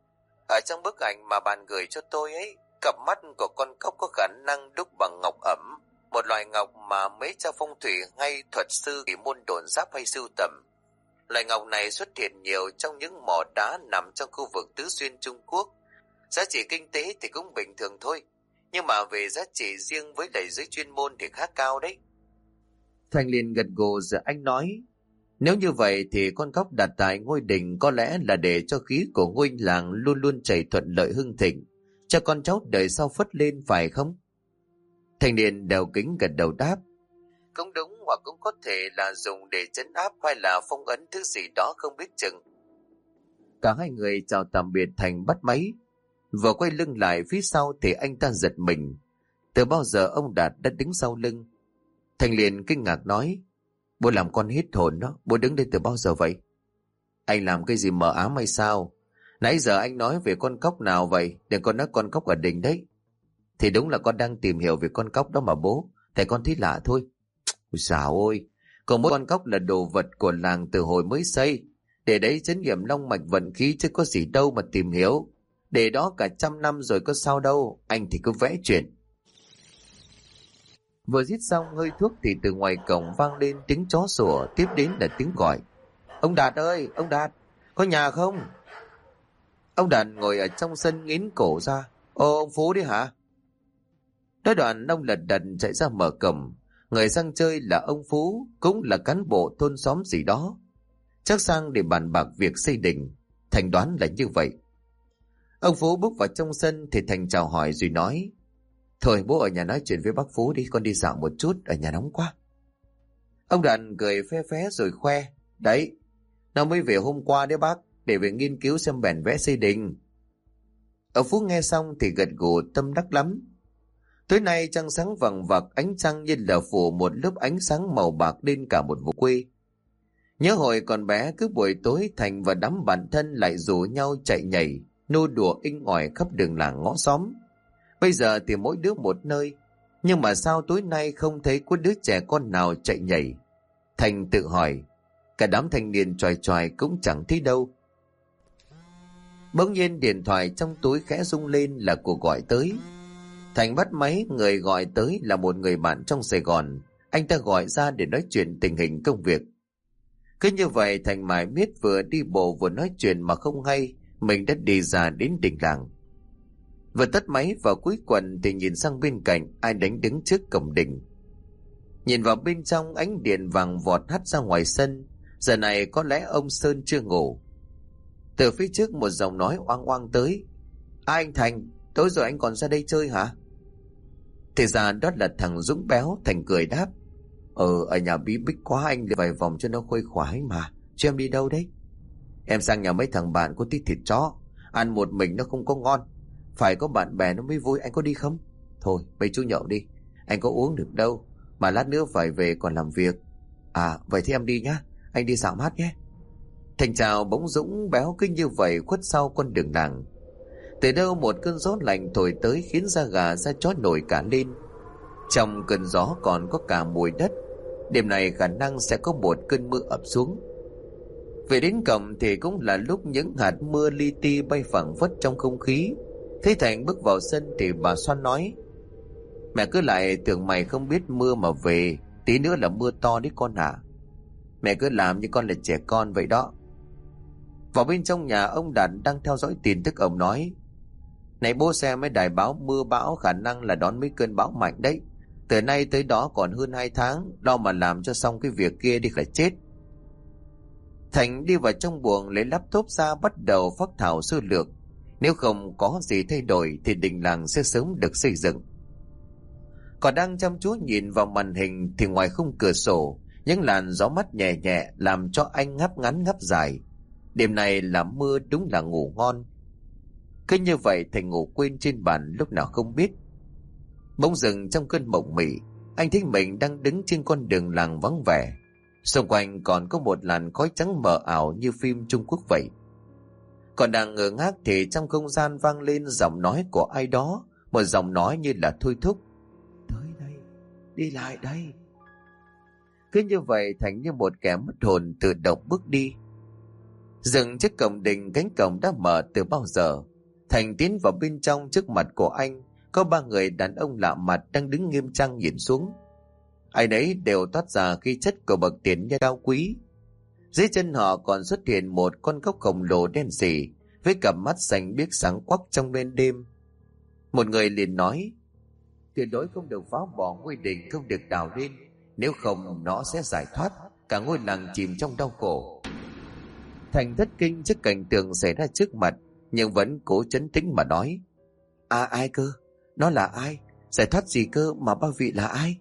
Ở trong bức ảnh mà bạn gửi cho tôi ấy, cặp mắt của con cóc có khả năng đúc bằng ngọc ẩm. một loại ngọc mà mấy cha phong thủy hay thuật sư kỳ môn đồn giáp hay sưu tầm. Loại ngọc này xuất hiện nhiều trong những mỏ đá nằm trong khu vực Tứ Xuyên Trung Quốc. Giá trị kinh tế thì cũng bình thường thôi, nhưng mà về giá trị riêng với đại giới chuyên môn thì khá cao đấy. Thành liền gật gù rồi anh nói, nếu như vậy thì con cóc đặt tại ngôi đình có lẽ là để cho khí của ngôi làng luôn luôn chảy thuận lợi hưng thịnh, cho con cháu đời sau phất lên phải không? Thành niên đeo kính gật đầu đáp, cũng đúng, hoặc cũng có thể là dùng để trấn áp hay là phong ấn thứ gì đó không biết chừng. Cả hai người chào tạm biệt Thành bắt máy. Vừa quay lưng lại phía sau thì anh ta giật mình. Từ bao giờ ông Đạt đã đứng sau lưng? Thành liền kinh ngạc nói, bố làm con hết hồn đó, bố đứng đây từ bao giờ vậy? Anh làm cái gì mờ ám hay sao? Nãy giờ anh nói về con cóc nào vậy? Đừng con nói con cóc ở đình đấy. Thì đúng là con đang tìm hiểu về con cóc đó mà bố. Thầy con thấy lạ thôi. Ôi dào ôi, còn mỗi con cóc là đồ vật của làng từ hồi mới xây. Để đấy trấn nghiệm long mạch vận khí chứ có gì đâu mà tìm hiểu. Để đó cả trăm năm rồi có sao đâu, anh thì cứ vẽ chuyện. Vừa giết xong hơi thuốc thì từ ngoài cổng vang lên tiếng chó sủa, tiếp đến là tiếng gọi. Ông Đạt ơi, ông Đạt, có nhà không? Ông Đạt ngồi ở trong sân nghiến cổ ra. Ô, ông Phú đi hả? Nói đoạn ông lật đật chạy ra mở cổng. Người sang chơi là ông Phú, cũng là cán bộ thôn xóm gì đó. Chắc sang để bàn bạc việc xây đình. Thành đoán là như vậy. Ông Phú bước vào trong sân thì Thành chào hỏi rồi nói, thôi bố ở nhà nói chuyện với bác Phú đi, con đi dạo một chút, ở nhà nóng quá. Ông Đạt cười phe phé rồi khoe, đấy, nó mới về hôm qua đấy bác, để về nghiên cứu xem bản vẽ xây đình. Ông Phú nghe xong thì gật gù tâm đắc lắm. Tối nay trăng sáng vằng vặc, ánh trăng như là phủ một lớp ánh sáng màu bạc lên cả một vùng quê. Nhớ hồi còn bé, cứ buổi tối Thành và đám bạn thân lại rủ nhau chạy nhảy, nô đùa inh ỏi khắp đường làng ngõ xóm. Bây giờ thì mỗi đứa một nơi, nhưng mà sao tối nay không thấy có đứa trẻ con nào chạy nhảy? Thành tự hỏi, cả đám thanh niên choài choài cũng chẳng thấy đâu. Bỗng nhiên điện thoại trong túi khẽ rung lên là cuộc gọi tới. Thành bắt máy, người gọi tới là một người bạn trong Sài Gòn. Anh ta gọi ra để nói chuyện tình hình công việc. Cứ như vậy Thành mãi miết vừa đi bộ vừa nói chuyện mà không hay mình đã đi ra đến đình làng. Vừa tắt máy vào cuối quần thì nhìn sang bên cạnh, ai đánh đứng trước cổng đình. Nhìn vào bên trong, ánh điện vàng vọt hắt ra ngoài sân. Giờ này có lẽ ông Sơn chưa ngủ. Từ phía trước một giọng nói oang oang tới. À, anh Thành, tối rồi anh còn ra đây chơi hả? Thì ra đó là thằng Dũng béo. Thành cười đáp, Ờ ở nhà bí bích quá, anh đi vài vòng cho nó khuây khoái mà. Chứ em đi đâu đấy? Em sang nhà mấy thằng bạn có tí thịt chó, ăn một mình nó không có ngon, phải có bạn bè nó mới vui. Anh có đi không? Thôi mấy chú nhậu đi, anh có uống được đâu, mà lát nữa phải về còn làm việc. À vậy thì em đi nhá, anh đi dạo mát nhé. Thành chào bỗng Dũng béo cứ như vậy khuất sau con đường làng. Từ đâu một cơn gió lạnh thổi tới khiến da gà da chó nổi cả lên. Trong cơn gió còn có cả mùi đất. Đêm này khả năng sẽ có một cơn mưa ập xuống. Về đến cổng thì cũng là lúc những hạt mưa li ti bay phẳng phất trong không khí. Thấy Thành bước vào sân thì bà Xoan nói, mẹ cứ lại tưởng mày không biết mưa mà về, tí nữa là mưa to đấy con hả? Mẹ cứ làm như con là trẻ con vậy đó. Vào bên trong nhà, ông Đạt đang theo dõi tin tức. Ông nói, này bố xem mấy đài báo mưa bão khả năng là đón mấy cơn bão mạnh đấy. Từ nay tới đó còn hơn hai tháng, lo mà làm cho xong cái việc kia đi là chết. Thành đi vào trong buồng lấy laptop ra, bắt đầu phác thảo sơ lược. Nếu không có gì thay đổi thì đình làng sẽ sớm được xây dựng. Còn đang chăm chú nhìn vào màn hình thì ngoài khung cửa sổ, những làn gió mát nhẹ nhẹ làm cho anh ngáp ngắn ngáp dài. Đêm này là mưa đúng là ngủ ngon. Cứ như vậy Thành ngủ quên trên bàn lúc nào không biết. Bỗng dừng trong cơn mộng mị, anh thấy mình đang đứng trên con đường làng vắng vẻ. Xung quanh còn có một làn khói trắng mờ ảo như phim Trung Quốc vậy. Còn đang ngơ ngác thì trong không gian vang lên giọng nói của ai đó, một giọng nói như là thôi thúc, tới đây, đi lại đây. Cứ như vậy Thành như một kẻ mất hồn tự động bước đi. Dừng trước cổng đình, cánh cổng đã mở từ bao giờ. Thành tiến vào bên trong. Trước mặt của anh, có ba người đàn ông lạ mặt đang đứng nghiêm trang nhìn xuống. Ai nấy đều toát ra khí chất của bậc tiền nhân cao quý. Dưới chân họ còn xuất hiện một con cóc khổng lồ đen sì với cặp mắt xanh biếc sáng quắc trong bên đêm. Một người liền nói: tuyệt đối không được phá bỏ ngôi đình không được đào lên, nếu không nó sẽ giải thoát, cả ngôi làng chìm trong đau khổ. Thành thất kinh trước cảnh tượng xảy ra trước mặt, nhưng vẫn cố trấn tĩnh mà nói: À ai cơ? Nó là ai? Giải thoát gì cơ mà ba vị là ai?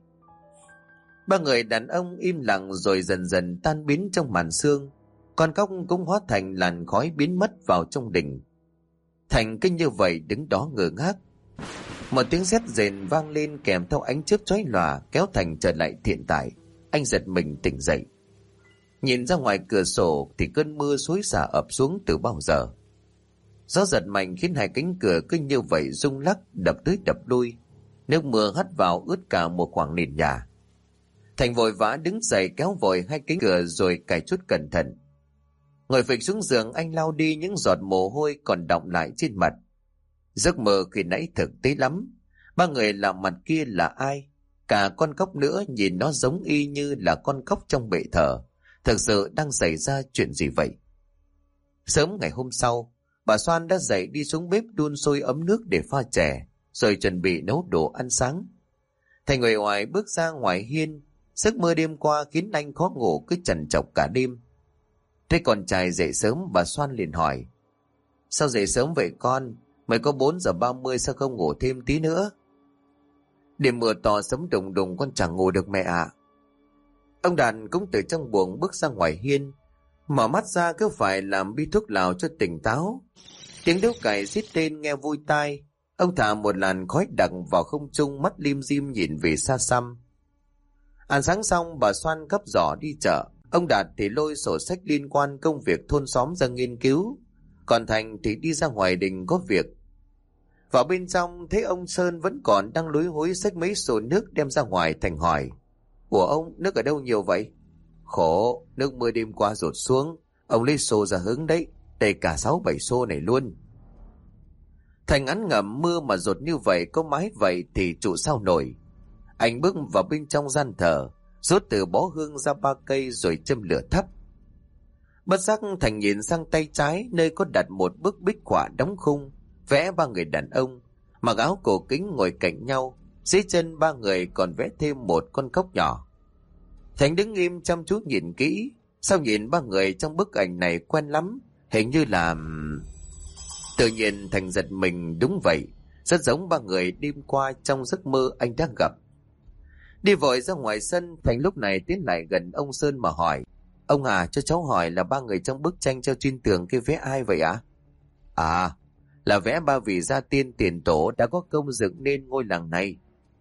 Ba người đàn ông im lặng rồi dần dần tan biến trong màn sương. Con cóc cũng hóa thành làn khói biến mất vào trong đình. Thành kinh như vậy đứng đó ngơ ngác. Một tiếng sét rền vang lên kèm theo ánh chớp chói lòa kéo Thành trở lại hiện tại. Anh giật mình tỉnh dậy. Nhìn ra ngoài cửa sổ thì cơn mưa xối xả ập xuống từ bao giờ. Gió giật mạnh khiến hai cánh cửa cứ như vậy rung lắc, đập tới đập lui. Nước mưa hắt vào ướt cả một khoảng nền nhà. Thành vội vã đứng dậy kéo vội hai cánh cửa rồi cài chút cẩn thận. Ngồi phịch xuống giường, anh lau đi những giọt mồ hôi còn đọng lại trên mặt. Giấc mơ khi nãy thực tế lắm. Ba người lạ mặt kia là ai? Cả con cóc nữa, nhìn nó giống y như là con cóc trong bệ thờ. Thực sự đang xảy ra chuyện gì vậy? Sớm ngày hôm sau, bà Soan đã dậy đi xuống bếp đun sôi ấm nước để pha chè, rồi chuẩn bị nấu đồ ăn sáng. Thành người ngoài bước ra ngoài hiên. Giấc mơ đêm qua khiến anh khó ngủ cứ trằn trọc cả đêm. Thấy con trai dậy sớm, bà Soan liền hỏi: Sao dậy sớm vậy con? Mới có bốn giờ ba mươi sao không ngủ thêm tí nữa? Đêm mưa to sấm đùng đùng con chẳng ngủ được mẹ ạ. Ông Đạt cũng từ trong buồng bước ra ngoài hiên. Mở mắt ra cứ phải làm bi thuốc lào cho tỉnh táo. Tiếng điếu cày rít tên nghe vui tai. Ông thả một làn khói đặc vào không trung, mắt lim dim nhìn về xa xăm. Ăn sáng xong, bà Soan gấp giỏ đi chợ. Ông Đạt thì lôi sổ sách liên quan công việc thôn xóm ra nghiên cứu. Còn Thành thì đi ra ngoài đình có việc. Vào bên trong thấy ông Sơn vẫn còn đang lúi húi xách mấy xô nước đem ra ngoài. Thành hỏi: Ủa ông, nước ở đâu nhiều vậy? Khổ, nước mưa đêm qua rột xuống. Ông lấy xô ra hứng đấy, đầy cả sáu bảy xô này luôn. Thành ngắn ngẩm, mưa mà rột như vậy, có mái vậy thì trụ sao nổi. Anh bước vào bên trong gian thờ, rút từ bó hương ra ba cây rồi châm lửa thắp. Bất giác Thành nhìn sang tay trái, nơi có đặt một bức bích họa đóng khung vẽ ba người đàn ông mặc áo cổ kính ngồi cạnh nhau. Dưới chân ba người còn vẽ thêm một con cóc nhỏ. Thành đứng im chăm chú nhìn kỹ. Sao nhìn ba người trong bức ảnh này quen lắm, hình như là... Tự nhiên Thành giật mình, đúng vậy, rất giống ba người đêm qua trong giấc mơ anh đang gặp. Đi vội ra ngoài sân, Thành lúc này tiến lại gần ông Sơn mà hỏi: Ông à, cho cháu hỏi là ba người trong bức tranh treo trên tường kia vẽ ai vậy ạ? À? à, là vẽ ba vị gia tiên tiền tổ đã có công dựng nên ngôi làng này.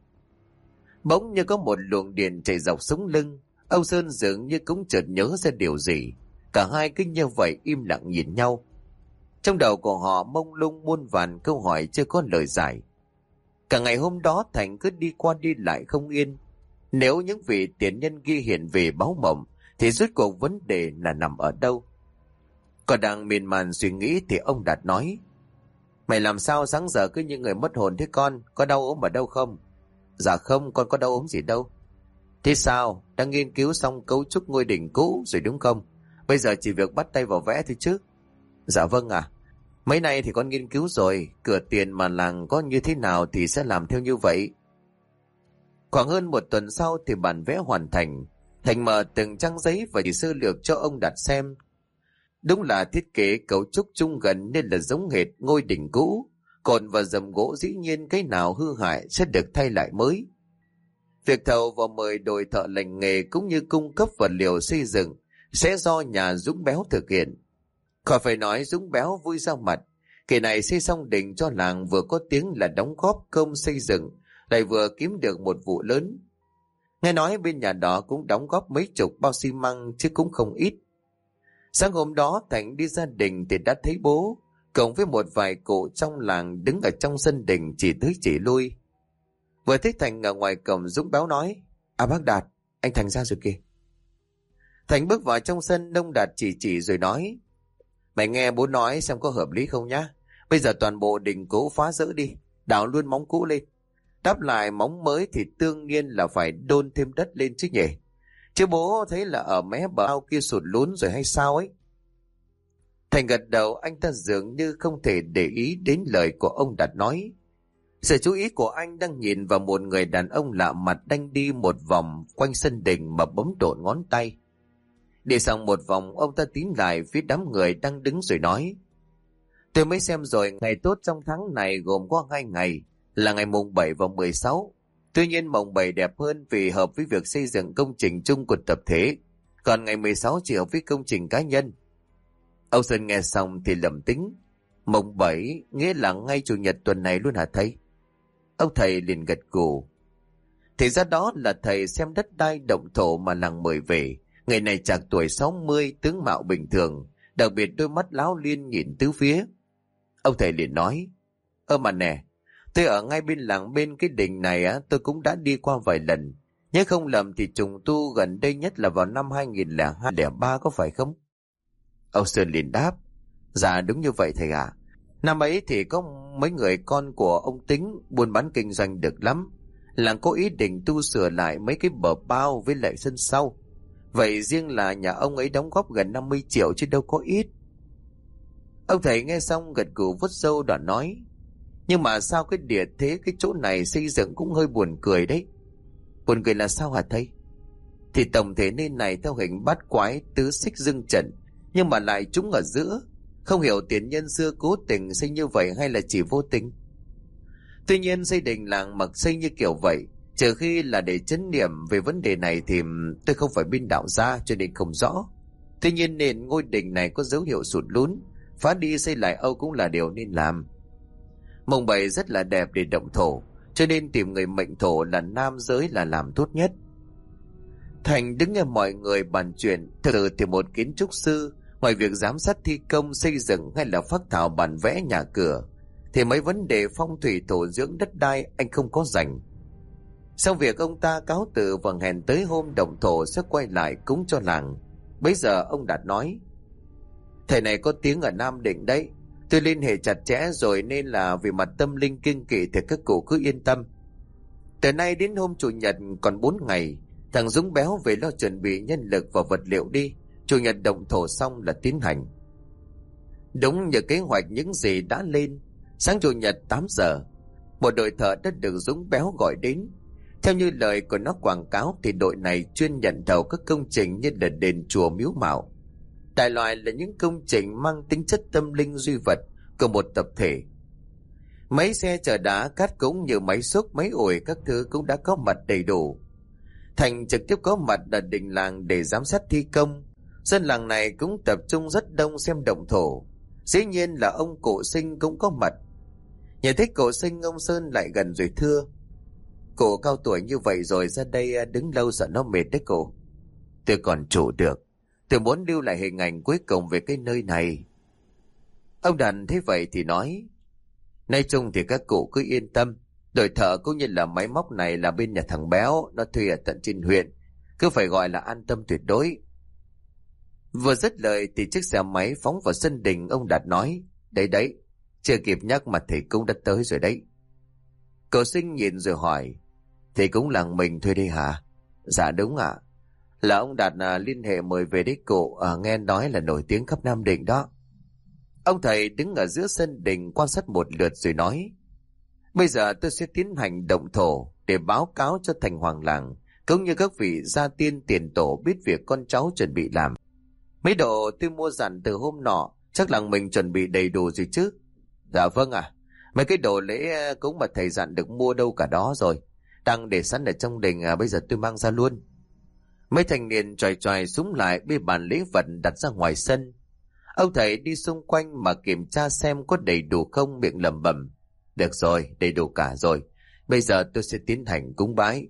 Bỗng như có một luồng điện chạy dọc sống lưng. Ông Sơn dường như cũng chợt nhớ ra điều gì. Cả hai cứ như vậy im lặng nhìn nhau. Trong đầu của họ mông lung muôn vàn câu hỏi chưa có lời giải. Cả ngày hôm đó Thành cứ đi qua đi lại không yên. Nếu những vị tiền nhân ghi hiện về báo mộng thì rốt cuộc vấn đề là nằm ở đâu? Còn đang miên man suy nghĩ thì ông Đạt nói: Mày làm sao sáng giờ cứ như người mất hồn thế con? Có đau ốm ở đâu không? Dạ không, con có đau ốm gì đâu. Thế sao? Đang nghiên cứu xong cấu trúc ngôi đình cũ rồi đúng không? Bây giờ chỉ việc bắt tay vào vẽ thôi chứ? Dạ vâng ạ. À. Mấy nay thì con nghiên cứu rồi, cửa tiền mà làng có như thế nào thì sẽ làm theo như vậy. Khoảng hơn một tuần sau thì bản vẽ hoàn thành. Thành mở từng trang giấy và chỉ sơ lược cho ông Đạt xem. Đúng là thiết kế cấu trúc chung gần nên là giống hệt ngôi đình cũ. Cột và dầm gỗ dĩ nhiên cái nào hư hại sẽ được thay lại mới. Việc thầu và mời đội thợ lành nghề cũng như cung cấp vật liệu xây dựng sẽ do nhà Dũng Béo thực hiện. Khỏi phải nói Dũng Béo vui ra mặt. Kỳ này xây xong đình cho làng vừa có tiếng là đóng góp công xây dựng, lại vừa kiếm được một vụ lớn. Nghe nói bên nhà đó cũng đóng góp mấy chục bao xi măng chứ cũng không ít. Sáng hôm đó Thành đi gia đình thì đã thấy bố cộng với một vài cụ trong làng đứng ở trong sân đình chỉ tới chỉ lui. Vừa thấy Thành ở ngoài cổng, Dũng Béo nói: À bác Đạt, anh Thành ra rồi kìa. Thành bước vào trong sân, ông Đạt chỉ chỉ rồi nói: Mày nghe bố nói xem có hợp lý không nhá. Bây giờ toàn bộ đình cố phá rỡ đi. đào luôn móng cũ lên. Đắp lại móng mới thì tương nhiên là phải đôn thêm đất lên chứ nhỉ. Chứ bố thấy là ở mé bờ ao kia sụt lún rồi hay sao ấy? Thành gật đầu, anh ta dường như không thể để ý đến lời của ông Đạt nói. Sự chú ý của anh đang nhìn vào một người đàn ông lạ mặt đang đi một vòng quanh sân đình mà bấm độn ngón tay. Đi xong một vòng, ông ta tiến lại phía đám người đang đứng rồi nói: tôi mới xem rồi, ngày tốt trong tháng này gồm có hai ngày, là ngày mùng bảy và mười sáu. Tuy nhiên mùng bảy đẹp hơn vì hợp với việc xây dựng công trình chung của tập thể, còn ngày mười sáu chỉ hợp với công trình cá nhân. Ông Sơn nghe xong thì lẩm tính: mùng bảy nghĩa là ngay chủ nhật tuần này luôn hả thầy? Ông thầy liền gật gù. Thì ra đó là thầy xem đất đai động thổ mà làng mời về. Người này chạc tuổi sáu mươi, tướng mạo bình thường, đặc biệt đôi mắt láo liên nhìn tứ phía. Ông thầy liền nói: ơ mà nè, tôi ở ngay bên làng bên cái đình này á, tôi cũng đã đi qua vài lần. Nhớ không lầm thì trùng tu gần đây nhất là vào năm hai nghìn lẻ hai lẻ ba có phải không? Ông Sơn liền đáp: dạ đúng như vậy thầy ạ. Năm ấy thì có mấy người con của ông Tính buôn bán kinh doanh được lắm. Làng có ý định tu sửa lại mấy cái bờ bao với lại sân sau. Vậy riêng là nhà ông ấy đóng góp gần năm mươi triệu chứ đâu có ít. Ông thầy nghe xong gật gù vuốt râu đoạn nói: nhưng mà sao cái địa thế cái chỗ này xây dựng cũng hơi buồn cười đấy. Buồn cười là sao hả thầy? Thì tổng thể nên này theo hình bát quái tứ xích dương trận, nhưng mà lại trúng ở giữa. Không hiểu tiền nhân xưa cố tình xây như vậy hay là chỉ vô tình. Tuy nhiên xây đình làng mặc xây như kiểu vậy, trừ khi là để chấn niệm về vấn đề này thì tôi không phải bên đạo gia cho nên không rõ. Tuy nhiên nền ngôi đình này có dấu hiệu sụt lún, phá đi xây lại Âu cũng là điều nên làm. Mồng bảy rất là đẹp để động thổ, cho nên tìm người mệnh thổ là nam giới là làm tốt nhất. Thành đứng nghe mọi người bàn chuyện. Thực sự thì một kiến trúc sư, ngoài việc giám sát thi công xây dựng hay là phác thảo bản vẽ nhà cửa, thì mấy vấn đề phong thủy thổ dưỡng đất đai anh không có rảnh. Sau việc ông ta cáo từ và hẹn tới hôm động thổ sẽ quay lại cúng cho làng, bấy giờ ông Đạt nói: thầy này có tiếng ở Nam Định đấy, tôi liên hệ chặt chẽ rồi, nên là vì mặt tâm linh kiêng kỵ thì các cụ cứ yên tâm. Từ nay đến hôm chủ nhật còn bốn ngày, thằng Dũng béo về lo chuẩn bị nhân lực và vật liệu đi. Chủ nhật động thổ xong là tiến hành. Đúng như kế hoạch những gì đã lên, sáng chủ nhật tám giờ, một đội thợ đã được Dũng béo gọi đến. Theo như lời của nó quảng cáo thì đội này chuyên nhận thầu các công trình như là đền chùa miếu mạo. Đại loại là những công trình mang tính chất tâm linh duy vật của một tập thể. Mấy xe chở đá cát cũng như máy xúc, máy ủi các thứ cũng đã có mặt đầy đủ. Thành trực tiếp có mặt ở đình làng để giám sát thi công. Dân làng này cũng tập trung rất đông xem động thổ. Dĩ nhiên là ông Cụ Sinh cũng có mặt. Nhìn thấy Cụ Sinh, ông Sơn lại gần rồi thưa: cụ cao tuổi như vậy rồi ra đây đứng lâu sợ nó mệt đấy cụ. Tôi còn trụ được, tôi muốn lưu lại hình ảnh cuối cùng về cái nơi này. Ông Đàn thấy vậy thì nói: nói chung thì các cụ cứ yên tâm, đội thợ cũng như là máy móc này là bên nhà thằng Béo, nó thuê ở tận trên huyện, cứ phải gọi là an tâm tuyệt đối. Vừa dứt lời thì chiếc xe máy phóng vào sân đình. Ông Đạt nói: đấy đấy, chưa kịp nhắc mà thầy cũng đã tới rồi đấy. Cậu Sinh nhìn rồi hỏi: thầy cũng làng mình thuê đây hả? Dạ đúng ạ. À. Là ông Đạt à, liên hệ mời về đấy cụ, à, nghe nói là nổi tiếng khắp Nam Định đó. Ông thầy đứng ở giữa sân đình quan sát một lượt rồi nói: bây giờ tôi sẽ tiến hành động thổ để báo cáo cho thành hoàng làng cũng như các vị gia tiên tiền tổ biết việc con cháu chuẩn bị làm. Mấy đồ tôi mua dặn từ hôm nọ chắc làng mình chuẩn bị đầy đủ rồi chứ? Dạ vâng ạ. À. Mấy cái đồ lễ cúng mà thầy dặn được mua đâu cả đó rồi, đang để sẵn ở trong đình, à, bây giờ tôi mang ra luôn. Mấy thanh niên chòi chòi súng lại bê bàn lễ vật đặt ra ngoài sân. Ông thầy đi xung quanh mà kiểm tra xem có đầy đủ không, miệng lẩm bẩm: được rồi, đầy đủ cả rồi, bây giờ tôi sẽ tiến hành cúng bái.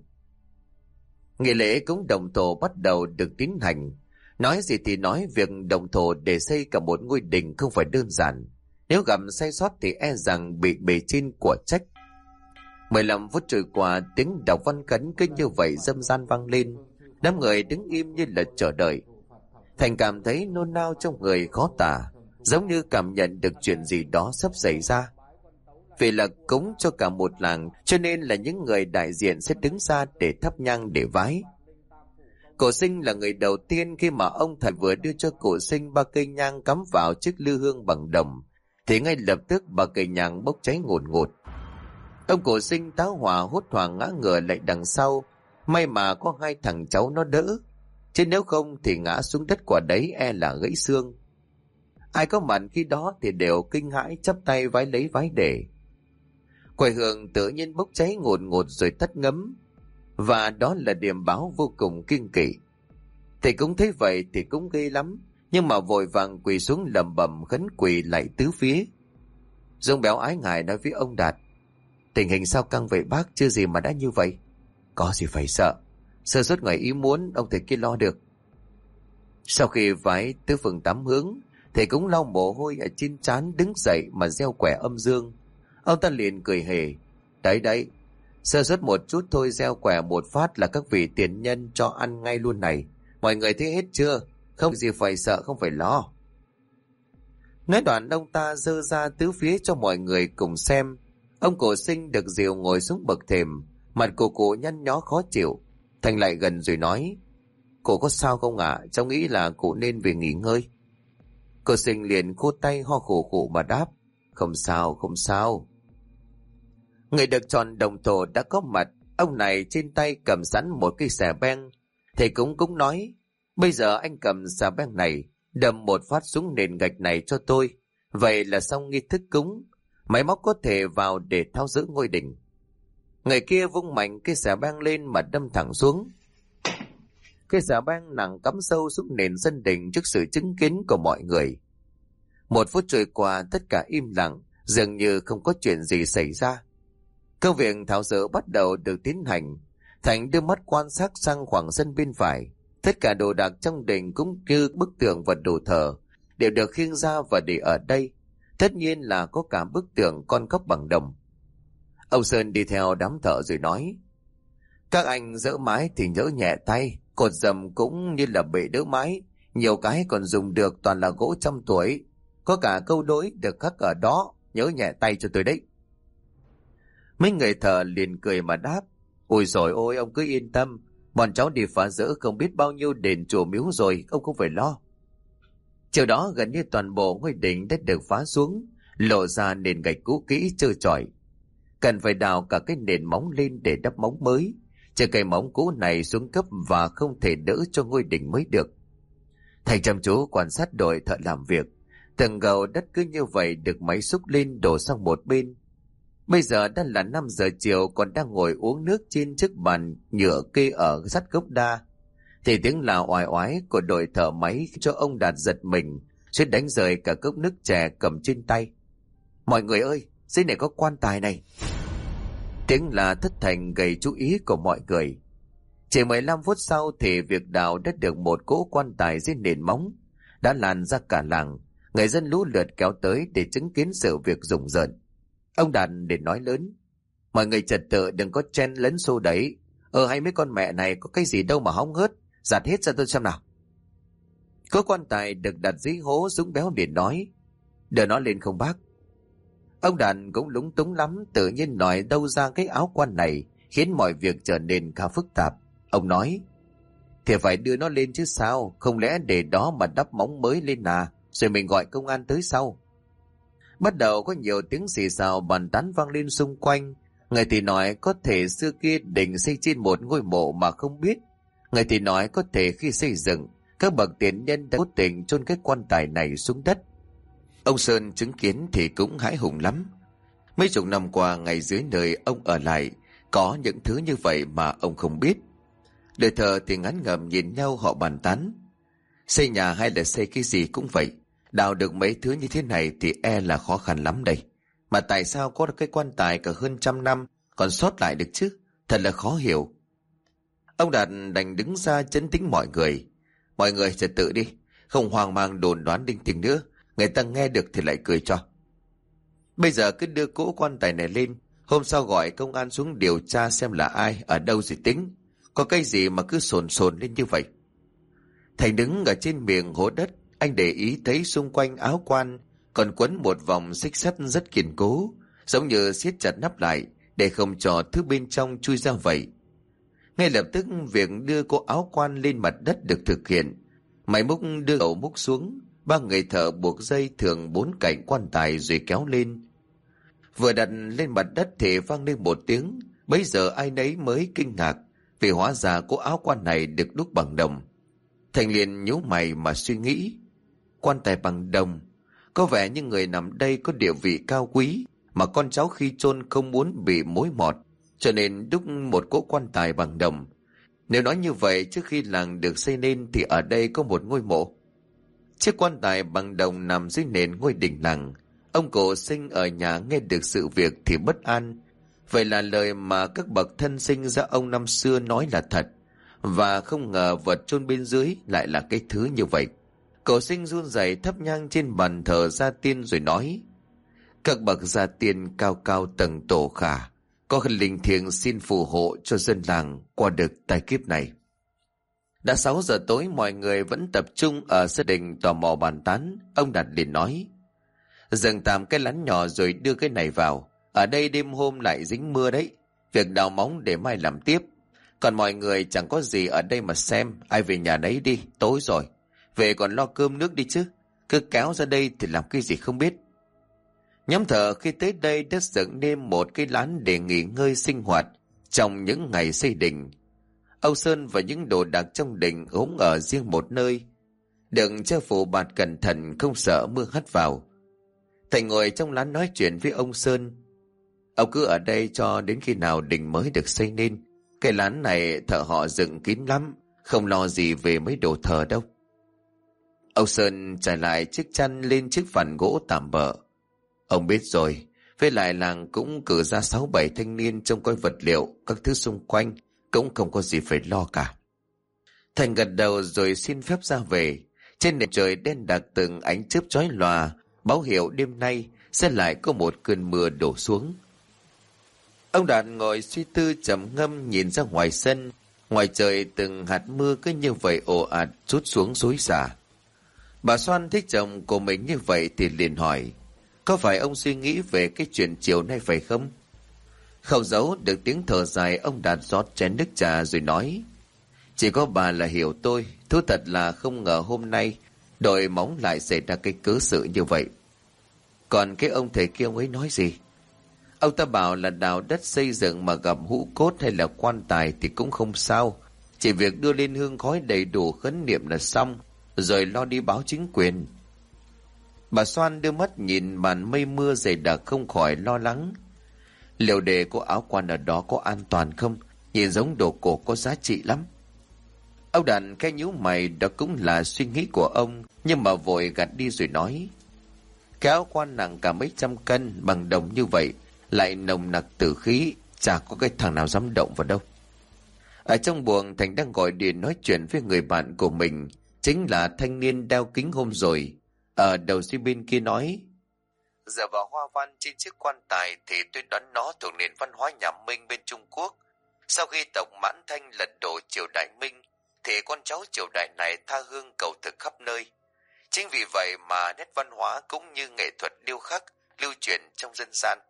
Nghi lễ cúng động thổ bắt đầu được tiến hành. Nói gì thì nói, việc động thổ để xây cả một ngôi đình không phải đơn giản. Nếu gặp sai sót thì e rằng bị bề trên của trách. mười lăm phút trôi qua, tiếng đọc văn khấn cứ như vậy dâm gian vang lên. Đám người đứng im như là chờ đợi. Thành cảm thấy nôn nao trong người khó tả, giống như cảm nhận được chuyện gì đó sắp xảy ra. Vì là cúng cho cả một làng, cho nên là những người đại diện sẽ đứng ra để thắp nhang để vái. Cổ Sinh là người đầu tiên khi mà ông thầy vừa đưa cho cổ Sinh ba cây nhang cắm vào chiếc lư hương bằng đồng, thì ngay lập tức ba cây nhang bốc cháy ngùn ngụt. Ông cổ Sinh táo hỏa hốt hoảng ngã ngửa lại đằng sau, may mà có hai thằng cháu nó đỡ, chứ nếu không thì ngã xuống đất quả đấy e là gãy xương. Ai có mặt khi đó thì đều kinh hãi chắp tay vái lấy vái để. Quầy hương tự nhiên bốc cháy ngùn ngụt rồi tắt ngấm, và đó là điểm báo vô cùng kinh kỳ. Thầy cũng thấy vậy thì cũng ghê lắm, nhưng mà vội vàng quỳ xuống lầm bầm khấn quỳ lại tứ phía. Dông Béo ái ngại nói với ông Đạt: tình hình sao căng vậy bác, chưa gì mà đã như vậy? Có gì phải sợ, sơ suất ngoài ý muốn ông thầy kia lo được. Sau khi vái tứ phương tám hướng, thầy cũng lau mồ hôi ở trên trán đứng dậy mà gieo quẻ âm dương. Ông ta liền cười hề: đấy đấy, sơ suất một chút thôi, gieo quẻ một phát là các vị tiền nhân cho ăn ngay luôn này. Mọi người thấy hết chưa? Không gì phải sợ, không phải lo. Nói đoạn ông ta giơ ra tứ phía cho mọi người cùng xem. Ông cổ Sinh được dìu ngồi xuống bậc thềm, mặt của cụ nhăn nhó khó chịu. Thành lại gần rồi nói: cụ có sao không ạ? À? Cháu nghĩ là cụ nên về nghỉ ngơi. Cổ Sinh liền khô tay ho khổ khổ mà đáp: không sao, không sao. Người được chọn đồng thổ đã có mặt. Ông này trên tay cầm sẵn một cây xà beng. Thầy cũng cũng nói: bây giờ anh cầm xà beng này đâm một phát xuống nền gạch này cho tôi, vậy là xong nghi thức cúng. Máy móc có thể vào để tháo dỡ ngôi đình. Người kia vung mạnh cây xà beng lên mà đâm thẳng xuống. Cây xà beng nặng cắm sâu xuống nền sân đình trước sự chứng kiến của mọi người. Một phút trôi qua, tất cả im lặng, dường như không có chuyện gì xảy ra. Công việc tháo dỡ bắt đầu được tiến hành. Thành đưa mắt quan sát sang khoảng sân bên phải. Tất cả đồ đạc trong đình cũng như bức tượng và đồ thờ đều được khiêng ra và để ở đây. Tất nhiên là có cả bức tượng con cóc bằng đồng. Ông Sơn đi theo đám thợ rồi nói: các anh dỡ mái thì nhỡ nhẹ tay, cột dầm cũng như là bệ đỡ mái, nhiều cái còn dùng được toàn là gỗ trăm tuổi, có cả câu đối được khắc ở đó, nhớ nhẹ tay cho tôi đấy. Mấy người thợ liền cười mà đáp: ôi rồi ôi, ông cứ yên tâm, bọn cháu đi phá rỡ không biết bao nhiêu đền chùa miếu rồi, ông không phải lo. Chiều đó gần như toàn bộ ngôi đình đã được phá xuống, lộ ra nền gạch cũ kỹ trơ trọi. Cần phải đào cả cái nền móng lên để đắp móng mới, chờ cây móng cũ này xuống cấp và không thể đỡ cho ngôi đình mới được. Thầy chăm chú quan sát đội thợ làm việc, từng gầu đất cứ như vậy được máy xúc lên đổ sang một bên. Bây giờ đã là năm giờ chiều, còn đang ngồi uống nước trên chiếc bàn nhựa kê ở sát gốc đa, thì tiếng là oải oái của đội thợ máy cho ông Đạt giật mình, suýt đánh rơi cả cốc nước chè cầm trên tay. Mọi người ơi, dưới này có quan tài này. Tiếng là thất thành gây chú ý của mọi người. Chỉ mười lăm phút sau thì việc đào đã được một cỗ quan tài dưới nền móng đã lan ra cả làng. Người dân lũ lượt kéo tới để chứng kiến sự việc rùng rợn. Ông Đạt để nói lớn: mọi người trật tự đừng có chen lấn xô đẩy. Ờ hay mấy con mẹ này có cái gì đâu mà hóng hớt, giặt hết ra tôi xem nào. Có quan tài được đặt dưới hố, Dũng Béo liền nói: đợi nó lên không bác. Ông Đạt cũng lúng túng lắm, tự nhiên nói đâu ra cái áo quan này, khiến mọi việc trở nên khá phức tạp. Ông nói: thì phải đưa nó lên chứ sao, không lẽ để đó mà đắp móng mới lên à, rồi mình gọi công an tới sau. Bắt đầu có nhiều tiếng xì xào bàn tán vang lên xung quanh. Người thì nói có thể xưa kia đình xây trên một ngôi mộ mà không biết. Người thì nói có thể khi xây dựng, các bậc tiền nhân đã cố tình chôn cái quan tài này xuống đất. Ông Sơn chứng kiến thì cũng hãi hùng lắm. Mấy chục năm qua, ngày dưới nơi ông ở lại có những thứ như vậy mà ông không biết. Đời thờ thì ngán ngẩm nhìn nhau họ bàn tán. Xây nhà hay là xây cái gì cũng vậy, đào được mấy thứ như thế này thì e là khó khăn lắm đây. Mà tại sao có được cái quan tài cả hơn trăm năm còn sót lại được chứ? Thật là khó hiểu. Ông Đạt đành đứng ra trấn tĩnh mọi người. Mọi người trật tự đi, không hoang mang đồn đoán đinh tình nữa, người ta nghe được thì lại cười cho. Bây giờ cứ đưa cỗ quan tài này lên, hôm sau gọi công an xuống điều tra xem là ai, ở đâu rồi tính. Có cái gì mà cứ sồn sồn lên như vậy? Thành đứng ở trên miệng hố đất, anh để ý thấy xung quanh áo quan còn quấn một vòng xích sắt rất kiên cố, giống như siết chặt nắp lại để không cho thứ bên trong chui ra vậy. Ngay lập tức việc đưa cô áo quan lên mặt đất được thực hiện. Máy múc đưa ẩu múc xuống, ba người thợ buộc dây thường bốn cạnh quan tài rồi kéo lên. Vừa đặt lên mặt đất thì vang lên một tiếng, bấy giờ ai nấy mới kinh ngạc, vì hóa ra cô áo quan này được đúc bằng đồng. Thành liền nhíu mày mà suy nghĩ, quan tài bằng đồng, có vẻ như người nằm đây có địa vị cao quý, mà con cháu khi chôn không muốn bị mối mọt, cho nên đúc một cỗ quan tài bằng đồng. Nếu nói như vậy, trước khi làng được xây nên thì ở đây có một ngôi mộ. Chiếc quan tài bằng đồng nằm dưới nền ngôi đình làng. Ông cổ sinh ở nhà nghe được sự việc thì bất an. Vậy là lời mà các bậc thân sinh ra ông năm xưa nói là thật, và không ngờ vật chôn bên dưới lại là cái thứ như vậy. Cổ sinh run rẩy thắp nhang trên bàn thờ gia tiên rồi nói: các bậc gia tiên cao cao tầng tổ khả, có linh thiêng xin phù hộ cho dân làng qua được tai kiếp này. Đã sáu giờ tối, mọi người vẫn tập trung ở gia đình tò mò bàn tán. Ông Đạt liền nói: dừng tạm cái lán nhỏ rồi đưa cái này vào, ở đây đêm hôm lại dính mưa đấy, việc đào móng để mai làm tiếp. Còn mọi người chẳng có gì ở đây mà xem, ai về nhà đấy đi, tối rồi, về còn lo cơm nước đi chứ, cứ kéo ra đây thì làm cái gì không biết. Nhóm thợ khi tới đây đã dựng nên một cái lán để nghỉ ngơi sinh hoạt trong những ngày xây đình. Âu Sơn và những đồ đạc trong đình ốm ở riêng một nơi, đừng che phủ bạt cẩn thận không sợ mưa hắt vào. Thành ngồi trong lán nói chuyện với ông Sơn: ông cứ ở đây cho đến khi nào đình mới được xây nên. Cái lán này thợ họ dựng kín lắm, không lo gì về mấy đồ thờ đâu. Ông Sơn trải lại chiếc chăn lên chiếc phản gỗ tạm bợ. Ông biết rồi, với lại làng cũng cử ra sáu bảy thanh niên trông coi vật liệu, các thứ xung quanh, cũng không có gì phải lo cả. Thành gật đầu rồi xin phép ra về. Trên nền trời đen đặc từng ánh chớp chói lòa, báo hiệu đêm nay sẽ lại có một cơn mưa đổ xuống. Ông Đạt ngồi suy tư trầm ngâm nhìn ra ngoài sân. Ngoài trời từng hạt mưa cứ như vậy ồ ạt trút xuống xối xả. Bà Soan thấy chồng của mình như vậy thì liền hỏi: có phải ông suy nghĩ về cái chuyện chiều nay phải không? Không giấu được tiếng thở dài, ông Đạt rót chén nước trà rồi nói: chỉ có bà là hiểu tôi, thú thật là không ngờ hôm nay đội móng lại xảy ra cái cớ sự như vậy. Còn cái ông thầy kia ông ấy nói gì? Ông ta bảo là đào đất xây dựng mà gặp hũ cốt hay là quan tài thì cũng không sao, chỉ việc đưa lên hương khói đầy đủ khấn niệm là xong, rồi lo đi báo chính quyền. Bà Soan đưa mắt nhìn màn mây mưa dày đặc không khỏi lo lắng. Liệu đề của áo quan ở đó có an toàn không? Nhìn giống đồ cổ có giá trị lắm. Ông Đàn cái nhíu mày, đó cũng là suy nghĩ của ông, nhưng mà vội gạt đi rồi nói: cái áo quan nặng cả mấy trăm cân, bằng đồng như vậy, lại nồng nặc tử khí, chả có cái thằng nào dám động vào đâu. Ở trong buồng, Thành đang gọi điện nói chuyện với người bạn của mình, chính là thanh niên đeo kính hôm rồi. Ở đầu dây bên kia nói: giờ vào hoa văn trên chiếc quan tài thì tôi đoán nó thuộc nền văn hóa nhà Minh bên Trung Quốc. Sau khi tộc Mãn Thanh lật đổ triều đại Minh thì con cháu triều đại này tha hương cầu thực khắp nơi. Chính vì vậy mà nét văn hóa cũng như nghệ thuật điêu khắc lưu truyền trong dân gian.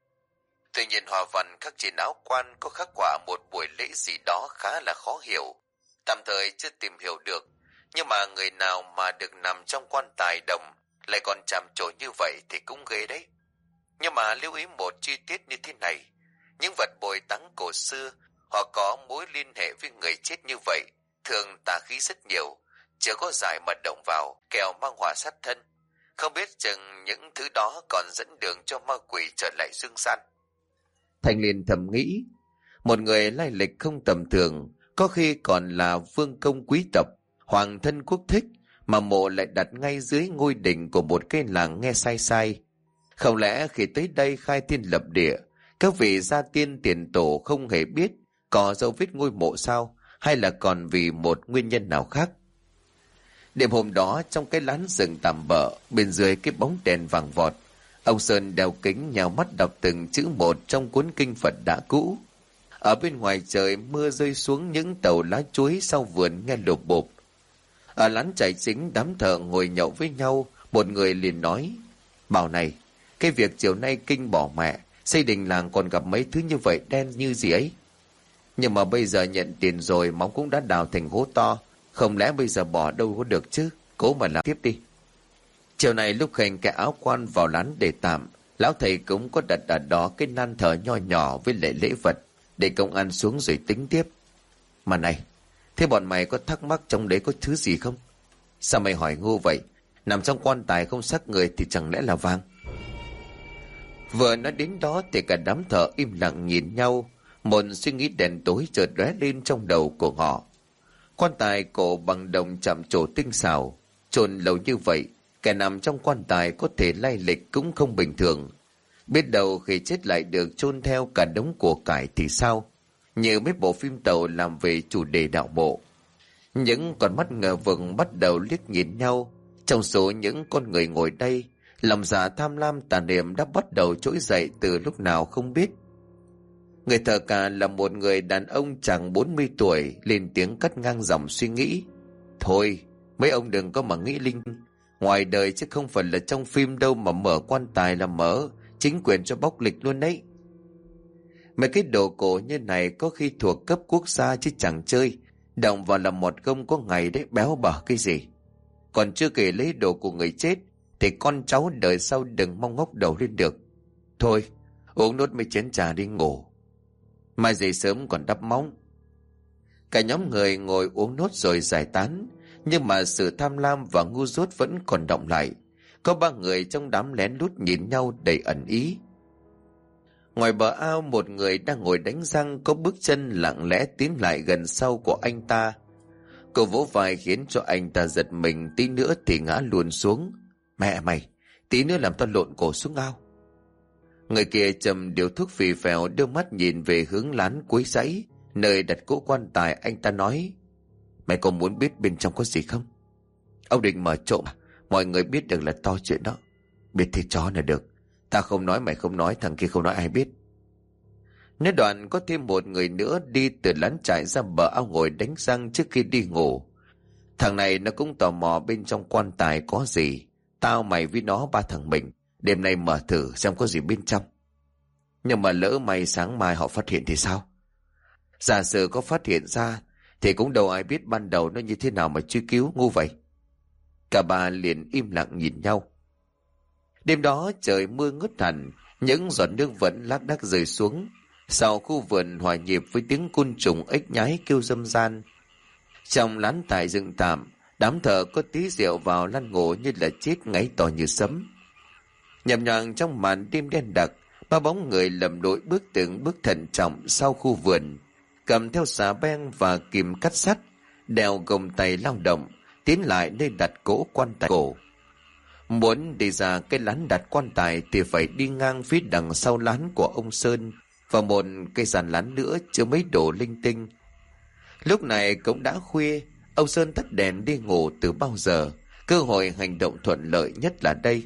Tuy nhiên hoa văn khắc trên áo quan có khắc họa một buổi lễ gì đó khá là khó hiểu, tạm thời chưa tìm hiểu được. Nhưng mà người nào mà được nằm trong quan tài đồng lại còn chạm trổ như vậy thì cũng ghê đấy. Nhưng mà lưu ý một chi tiết như thế này: những vật bồi táng cổ xưa họ có mối liên hệ với người chết như vậy thường tà khí rất nhiều, chưa có giải mà động vào kẻo mang họa sát thân. Không biết chừng những thứ đó còn dẫn đường cho ma quỷ trở lại dương gian. Thành liền thầm nghĩ, một người lai lịch không tầm thường, có khi còn là vương công quý tộc, hoàng thân quốc thích, mà mộ lại đặt ngay dưới ngôi đỉnh của một cái làng nghe sai sai. Không lẽ khi tới đây khai thiên lập địa, các vị gia tiên tiền tổ không hề biết có dấu vết ngôi mộ sao, hay là còn vì một nguyên nhân nào khác? Đêm hôm đó, trong cái lán rừng tạm bợ bên dưới cái bóng đèn vàng vọt, ông Sơn đeo kính nhào mắt đọc từng chữ một trong cuốn kinh Phật đã cũ. Ở bên ngoài trời mưa rơi xuống những tàu lá chuối sau vườn nghe lộp bộp. Ở lán trại chính, đám thợ ngồi nhậu với nhau, một người liền nói: bảo này, cái việc chiều nay kinh bỏ mẹ, Xây đình làng còn gặp mấy thứ như vậy đen như gì ấy. Nhưng mà bây giờ nhận tiền rồi, móng cũng đã đào thành hố to, không lẽ bây giờ bỏ đâu có được chứ. Cố mà làm tiếp đi. Chiều này lúc Khanh cái áo quan vào lán để tạm, lão thầy cũng có đặt ở đó cái nan thờ nho nhỏ với lễ lễ vật, để công an xuống rồi tính tiếp. Mà này, thế bọn mày có thắc mắc trong đấy có thứ gì không? Sao mày hỏi ngu vậy? Nằm trong quan tài không xác người thì chẳng lẽ là vàng? Vừa nói đến đó thì cả đám thợ im lặng nhìn nhau. Một suy nghĩ đèn tối chợt lóe lên trong đầu của họ. Quan tài cổ bằng đồng chạm trổ tinh xảo, chôn lâu như vậy, kẻ nằm trong quan tài có thể lai lịch cũng không bình thường. Biết đâu khi chết lại được chôn theo cả đống của cải thì sao? Như mấy bộ phim tàu làm về chủ đề đạo mộ. Những con mắt ngờ vực bắt đầu liếc nhìn nhau. Trong số những con người ngồi đây, lòng dạ tham lam tà niệm đã bắt đầu trỗi dậy từ lúc nào không biết. Người thợ cả là một người đàn ông chừng bốn mươi tuổi, lên tiếng cắt ngang dòng suy nghĩ. Thôi, mấy ông đừng có mà nghĩ linh. Ngoài đời chứ không phải là trong phim đâu mà mở quan tài là mở, chính quyền cho bóc lịch luôn đấy. Mấy cái đồ cổ như này có khi thuộc cấp quốc gia chứ chẳng chơi. Động vào làm một công có ngày đấy, béo bở cái gì. Còn chưa kể lấy đồ của người chết, thì con cháu đời sau đừng mong ngóc đầu lên được. Thôi, uống nốt mấy chén trà đi ngủ. Mai dậy sớm còn đắp móng. Cả nhóm người ngồi uống nốt rồi giải tán. Nhưng mà sự tham lam và ngu dốt vẫn còn đọng lại. Có ba người trong đám lén lút nhìn nhau đầy ẩn ý. Ngoài bờ ao, một người đang ngồi đánh răng có bước chân lặng lẽ tiến lại gần sau của anh ta. Cô vỗ vai khiến cho anh ta giật mình, tí nữa thì ngã luôn xuống. Mẹ mày, tí nữa làm tao lộn cổ xuống ao. Người kia châm điếu thuốc phì phèo, đưa mắt nhìn về hướng lán cuối dãy, nơi đặt cỗ quan tài. Anh ta nói: Mày có muốn biết bên trong có gì không? Ông định mở trộm à? Mọi người biết được là to chuyện đó. Biết thì chó là được. Ta không nói mày không nói, thằng kia không nói ai biết. Nói đoạn có thêm một người nữa đi từ lán trại ra bờ ao ngồi đánh răng trước khi đi ngủ. Thằng này nó cũng tò mò bên trong quan tài có gì. Tao mày với nó ba thằng mình đêm nay mở thử xem có gì bên trong. Nhưng mà lỡ may sáng mai họ phát hiện thì sao? Giả sử có phát hiện ra thì cũng đâu ai biết ban đầu nó như thế nào mà truy cứu, ngu vậy. Cả ba liền im lặng nhìn nhau. Đêm đó trời mưa ngớt hẳn, những giọt nước vẫn lác đác rơi xuống. Sau khu vườn hòa nhịp với tiếng côn trùng ếch nhái kêu râm ran. Trong lán tài dựng tạm, đám thợ có tí rượu vào lăn ngủ như là chết ngáy to như sấm. Nhầm nhàng trong màn đêm đen đặc, ba bóng người lầm lỗi bước từng bước thận trọng sau khu vườn, cầm theo xà beng và kìm cắt sắt, đeo gồng tay lao động, tiến lại nơi đặt cỗ quan tài cổ. Muốn đi ra cái lán đặt quan tài thì phải đi ngang phía đằng sau lán của ông Sơn và một cây giàn lán nữa chứa mấy đồ linh tinh. Lúc này cũng đã khuya, ông Sơn tắt đèn đi ngủ từ bao giờ, cơ hội hành động thuận lợi nhất là đây.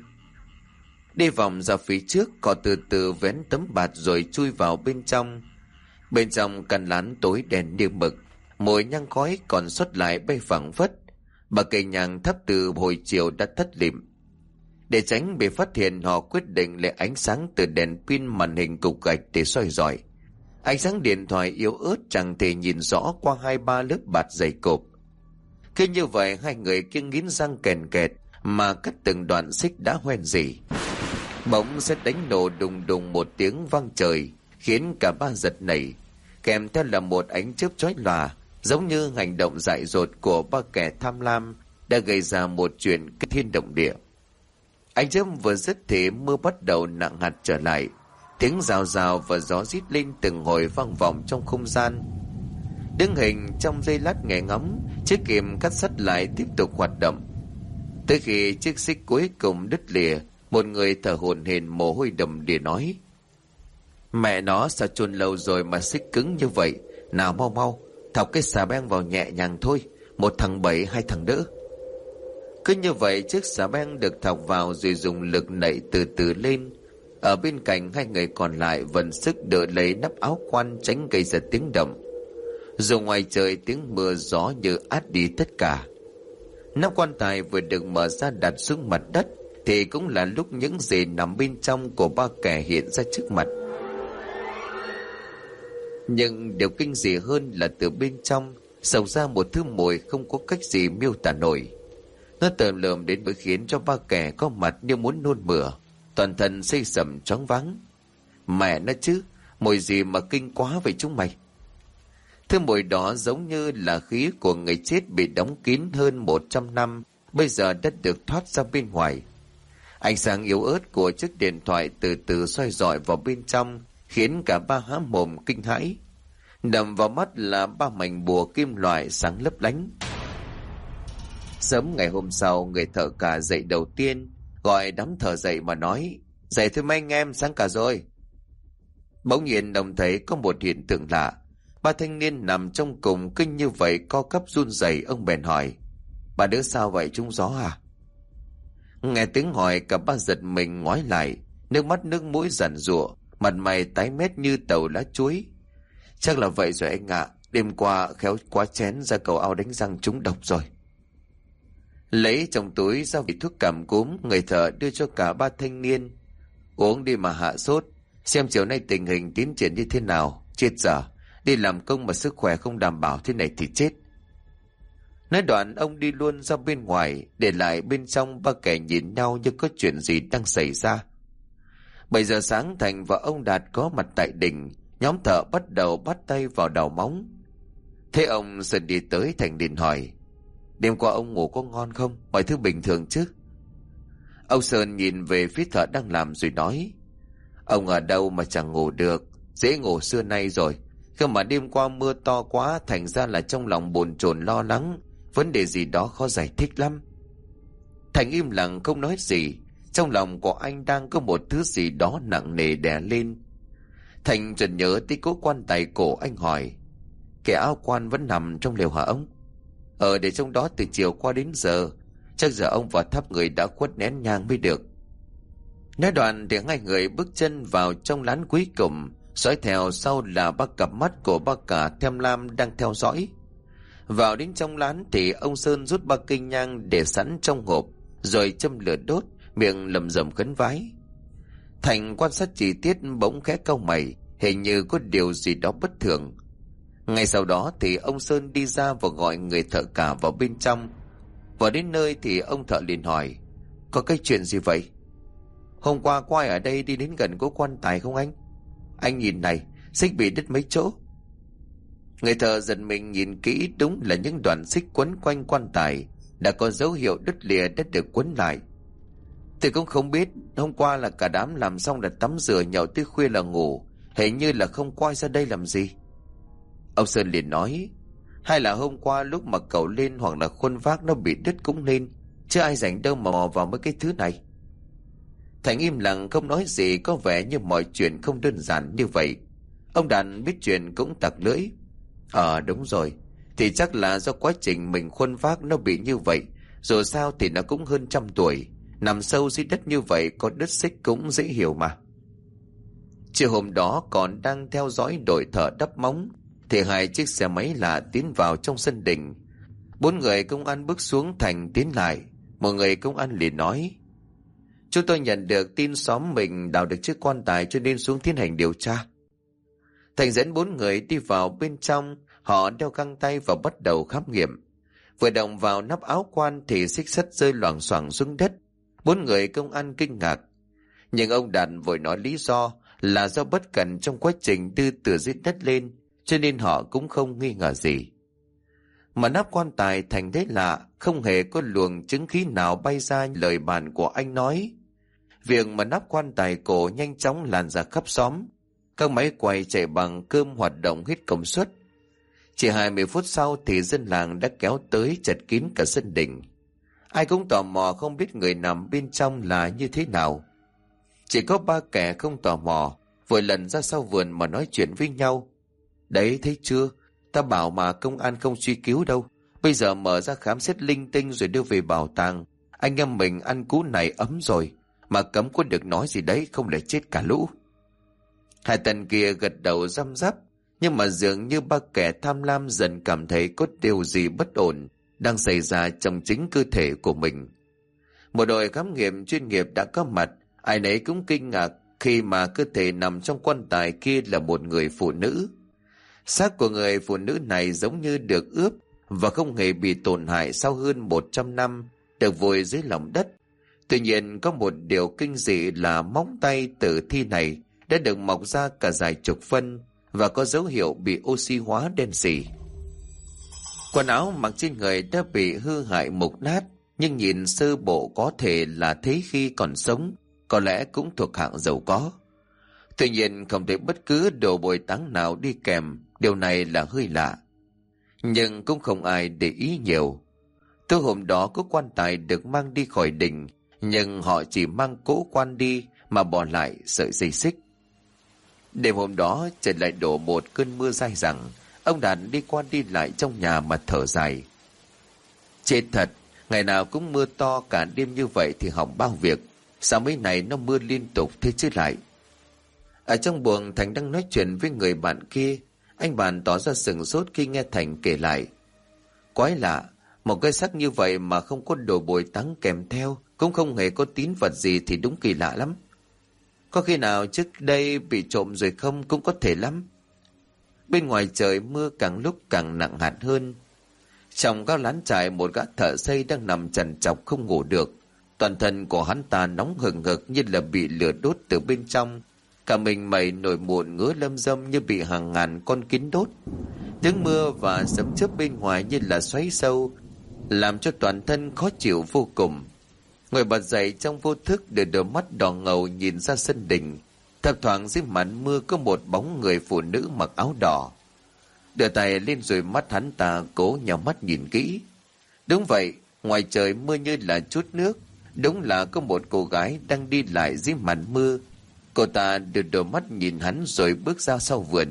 Đi vòng ra phía trước, họ từ từ vén tấm bạt rồi chui vào bên trong. Bên trong căn lán tối đen như mực, mùi nhang khói còn sót lại bay phảng phất. Bà cây nhang thắp từ hồi chiều đã thất lịm. Để tránh bị phát hiện, họ quyết định lấy ánh sáng từ đèn pin màn hình cục gạch để soi rọi. Ánh sáng điện thoại yếu ớt chẳng thể nhìn rõ qua hai ba lớp bạt dày cộp. Cứ như vậy hai người kia nghiến răng kèn kẹt mà cắt từng đoạn xích đã hoen rỉ. Bỗng sẽ đánh nổ đùng đùng một tiếng vang trời, khiến cả ba giật nảy, kèm theo là một ánh chớp chói lòa, giống như hành động dại dột của ba kẻ tham lam đã gây ra một chuyện kinh thiên động địa. Ánh chớp vừa dứt thì mưa bắt đầu nặng hạt trở lại, tiếng rào rào và gió rít lên từng hồi vang vọng trong không gian. Đứng hình trong giây lát nghe ngóng, chiếc kìm cắt sắt lại tiếp tục hoạt động. Tới khi chiếc xích cuối cùng đứt lìa, một người thở hổn hển mồ hôi đầm đìa nói: Mẹ nó, sao chôn lâu rồi mà xích cứng như vậy? Nào mau mau, thọc cái xà beng vào nhẹ nhàng thôi, một thằng bảy hai thằng đỡ. Cứ như vậy chiếc xà beng được thọc vào rồi dùng lực nảy từ từ lên. Ở bên cạnh hai người còn lại vẫn sức đỡ lấy nắp áo quan tránh gây ra tiếng động. Dù ngoài trời tiếng mưa gió như át đi tất cả. Nắp quan tài vừa được mở ra đặt xuống mặt đất thì cũng là lúc những gì nằm bên trong của ba kẻ hiện ra trước mặt. Nhưng điều kinh dị hơn là từ bên trong xộc ra một thứ mùi không có cách gì miêu tả nổi. Nó tởm lợm đến mức khiến cho ba kẻ có mặt như muốn nôn mửa, toàn thân xây sẩm choáng váng. Mẹ nó chứ, mùi gì mà kinh quá vậy chúng mày? Thứ mùi đó giống như là khí của người chết bị đóng kín hơn một trăm năm, bây giờ đã được thoát ra bên ngoài. Ánh sáng yếu ớt của chiếc điện thoại từ từ soi rọi vào bên trong, khiến cả ba há mồm kinh hãi. Đập vào mắt là ba mảnh bùa kim loại sáng lấp lánh. Sớm ngày hôm sau, người thợ cả dậy đầu tiên, gọi đám thợ dậy mà nói: "Dậy thôi mấy anh em, sáng cả rồi." Bỗng nhiên đồng thấy có một hiện tượng lạ. Ba thanh niên nằm trong cùng kinh như vậy co quắp run rẩy. Ông bèn hỏi: "Bà đứa sao vậy, trúng gió à?" Nghe tiếng hỏi, cả ba giật mình ngoái lại, nước mắt nước mũi giàn giụa, mặt mày tái mét như tàu lá chuối. "Chắc là vậy rồi anh ạ, đêm qua khéo quá chén ra cầu ao đánh răng trúng độc rồi." Lấy trong túi ra vị thuốc cảm cúm, người thợ đưa cho cả ba thanh niên: "Uống đi mà hạ sốt, xem chiều nay tình hình tiến triển như thế nào. Chết dở, đi làm công mà sức khỏe không đảm bảo thế này thì chết." Nói đoạn ông đi luôn ra bên ngoài, để lại bên trong ba kẻ nhìn nhau như có chuyện gì đang xảy ra. Bảy giờ sáng, Thành và ông Đạt có mặt tại đình. Nhóm thợ bắt đầu bắt tay vào đào móng. Thế ông Sơn đi tới, Thành liền hỏi: "Đêm qua ông ngủ có ngon không? Mọi thứ bình thường chứ?" Ông Sơn nhìn về phía thợ đang làm rồi nói: "Ông ở đâu mà chẳng ngủ được, dễ ngủ xưa nay rồi. Không mà đêm qua mưa to quá, thành ra là trong lòng bồn chồn lo lắng, vấn đề gì đó khó giải thích lắm." Thành im lặng không nói gì. Trong lòng của anh đang có một thứ gì đó nặng nề đè lên. Thành chợt nhớ tới cố quan tài cổ, anh hỏi: "Kẻ áo quan vẫn nằm trong lều hả ông?" "Ờ, để trong đó từ chiều qua đến giờ. Chắc giờ ông vào thắp người đã khuất nén nhang mới được." Nói đoạn thì hai người bước chân vào trong lán cuối cùng, dõi theo sau là ba cặp mắt của ba cả Tham Lam đang theo dõi. Vào đến trong lán thì ông Sơn rút ba cây nhang để sẵn trong hộp, rồi châm lửa đốt, miệng lầm rầm khấn vái. Thành quan sát chi tiết, bỗng khẽ cau mày, hình như có điều gì đó bất thường. Ngay sau đó thì ông Sơn đi ra và gọi người thợ cả vào bên trong. Vào đến nơi thì ông thợ liền hỏi: "Có cái chuyện gì vậy? Hôm qua có ai ở đây đi đến gần cố quan tài không anh? Anh nhìn này, xích bị đứt mấy chỗ." Người thợ giật mình nhìn kỹ, đúng là những đoạn xích quấn quanh quan tài đã có dấu hiệu đứt lìa đã được quấn lại. Tôi cũng không biết, hôm qua là cả đám làm xong đã tắm rửa nhậu tới khuya là ngủ, hình như là không quay ra đây làm gì. Ông Sơn liền nói: "Hay là hôm qua lúc mà cậu lên hoặc là khuôn vác nó bị đứt cũng nên, chứ ai rảnh đâu mà mò vào mấy cái thứ này." Thành im lặng không nói gì, có vẻ như mọi chuyện không đơn giản như vậy. Ông Đàn biết chuyện cũng tặc lưỡi: "Ờ đúng rồi, thì chắc là do quá trình mình khuân vác nó bị như vậy. Dù sao thì nó cũng hơn trăm tuổi, nằm sâu dưới đất như vậy có đứt xích cũng dễ hiểu mà." Chiều hôm đó còn đang theo dõi đội thợ đắp móng thì hai chiếc xe máy lạ tiến vào trong sân đình. Bốn người công an bước xuống. Thành tiến lại, một người công an liền nói: "Chúng tôi nhận được tin xóm mình đào được chiếc quan tài cho nên xuống tiến hành điều tra." Thành dẫn bốn người đi vào bên trong. Họ đeo găng tay và bắt đầu khám nghiệm. Vừa động vào nắp áo quan thì xích sắt rơi loảng xoảng xuống đất. Bốn người công an kinh ngạc, nhưng ông Đạt vội nói lý do là do bất cẩn trong quá trình đưa từ dưới đất lên, cho nên họ cũng không nghi ngờ gì. Mà nắp quan tài Thành thấy lạ, không hề có luồng chứng khí nào bay ra. Lời bàn của anh nói, việc mà nắp quan tài cổ nhanh chóng lan ra khắp xóm. Các máy quay chạy bằng cơm hoạt động hết công suất. Chỉ hai mươi phút sau thì dân làng đã kéo tới chật kín cả sân đình. Ai cũng tò mò không biết người nằm bên trong là như thế nào. Chỉ có ba kẻ không tò mò, vội lần ra sau vườn mà nói chuyện với nhau. "Đấy thấy chưa, ta bảo mà công an không truy cứu đâu. Bây giờ mở ra khám xét linh tinh rồi đưa về bảo tàng. Anh em mình ăn cú này ấm rồi, mà cấm có được nói gì đấy, không để chết cả lũ." Hai tên kia gật đầu răm rắp, nhưng mà dường như ba kẻ tham lam dần cảm thấy có điều gì bất ổn đang xảy ra trong chính cơ thể của mình. Một đội khám nghiệm chuyên nghiệp đã có mặt, ai nấy cũng kinh ngạc khi mà cơ thể nằm trong quan tài kia là một người phụ nữ. Xác của người phụ nữ này giống như được ướp và không hề bị tổn hại sau hơn một trăm năm được vùi dưới lòng đất. Tuy nhiên có một điều kinh dị là móng tay tử thi này đã được mọc ra cả dài chục phân và có dấu hiệu bị oxy hóa đen sì. Quần áo mặc trên người đã bị hư hại mục nát, nhưng nhìn sơ bộ có thể là thế khi còn sống, có lẽ cũng thuộc hạng giàu có. Tuy nhiên không thấy bất cứ đồ bồi táng nào đi kèm, điều này là hơi lạ. Nhưng cũng không ai để ý nhiều. Tối hôm đó có quan tài được mang đi khỏi đình, nhưng họ chỉ mang cỗ quan đi mà bỏ lại sợi dây xích. Đêm hôm đó trời lại đổ một cơn mưa dai dẳng. Ông Đạt đi qua đi lại trong nhà mà thở dài. Chết thật, ngày nào cũng mưa to cả đêm như vậy thì hỏng bao việc. Sao mấy này nó mưa liên tục thế chứ lại? Ở trong buồng, Thành đang nói chuyện với người bạn kia. Anh bạn tỏ ra sửng sốt khi nghe Thành kể lại. Quái lạ, một cái xác như vậy mà không có đồ bồi táng kèm theo, cũng không hề có tín vật gì thì đúng kỳ lạ lắm. Có khi nào trước đây bị trộm rồi không cũng có thể lắm. Bên ngoài trời mưa càng lúc càng nặng hạt hơn. Trong các lán trại, một gã thợ xây đang nằm trằn trọc không ngủ được. Toàn thân của hắn ta nóng hừng hực như là bị lửa đốt từ bên trong. Cả mình mẩy nổi mụn ngứa lâm dâm như bị hàng ngàn con kiến đốt. Tiếng mưa và sấm chớp bên ngoài như là xoáy sâu, làm cho toàn thân khó chịu vô cùng. Ngồi bật dậy trong vô thức để đôi mắt đỏ ngầu nhìn ra sân đình. Thấp thoáng dưới màn mưa có một bóng người phụ nữ mặc áo đỏ. Đưa tay lên rồi mắt hắn ta cố nhào mắt nhìn kỹ. Đúng vậy, ngoài trời mưa như là chút nước. Đúng là có một cô gái đang đi lại dưới màn mưa. Cô ta đưa đôi mắt nhìn hắn rồi bước ra sau vườn.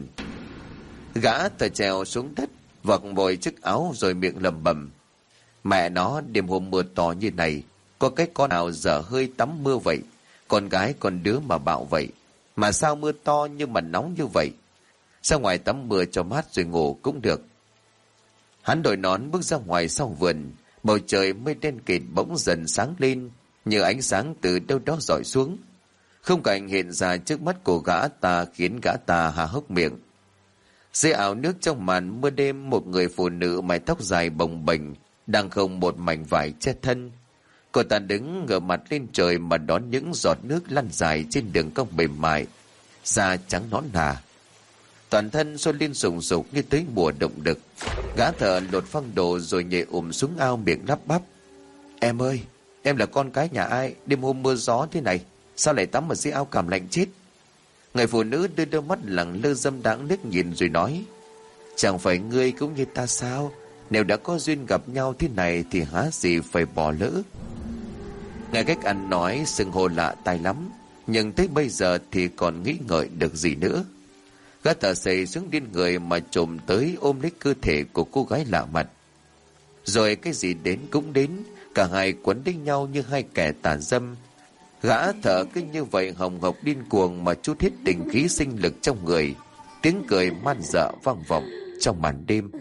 Gã thở trèo xuống đất, vặc vội chiếc áo rồi miệng lẩm bẩm. Mẹ nó, đêm hôm mưa to như này, có cái con nào dở hơi tắm mưa vậy? Con gái con đứa mà bạo vậy. Mà sao mưa to nhưng mà nóng như vậy? Ra ngoài tắm mưa cho mát rồi ngủ cũng được. Hắn đội nón bước ra ngoài sau vườn. Bầu trời mây đen kịt bỗng dần sáng lên, như ánh sáng từ đâu đó rọi xuống. Khung cảnh hiện ra trước mắt của gã ta khiến gã ta há hốc miệng. Dưới ảo nước trong màn mưa đêm, một người phụ nữ mái tóc dài bồng bềnh đang không một mảnh vải che thân. Cô ta đứng ngửa mặt lên trời mà đón những giọt nước lăn dài trên đường cong mềm mại, da trắng nõn nà. Toàn thân sôi lên sùng sục như tới mùa động đực. Gã thợ lột phăng đồ rồi nhảy ùm xuống ao miệng lắp bắp. Em ơi, em là con cái nhà ai? Đêm hôm mưa gió thế này, sao lại tắm ở dưới ao cảm lạnh chết? Người phụ nữ đưa đôi mắt lẳng lơ dâm đãng liếc nhìn rồi nói. Chẳng phải ngươi cũng như ta sao? Nếu đã có duyên gặp nhau thế này thì há gì phải bỏ lỡ. Nghe cách ăn nói xưng hô lạ tai lắm, nhưng tới bây giờ thì còn nghĩ ngợi được gì nữa. Gã thợ xây xuống điên người mà trồm tới ôm lấy cơ thể của cô gái lạ mặt. Rồi cái gì đến cũng đến, cả hai quấn lấy nhau như hai kẻ tà dâm. Gã thợ cứ như vậy hồng hộc điên cuồng mà trút hết tình khí sinh lực trong người. Tiếng cười man dợ vang vọng trong màn đêm.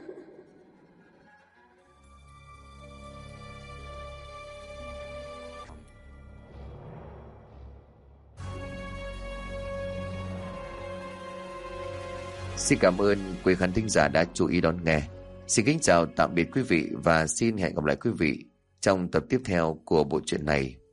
Xin cảm ơn quý khán thính giả đã chú ý đón nghe. Xin kính chào tạm biệt quý vị và xin hẹn gặp lại quý vị trong tập tiếp theo của bộ truyện này.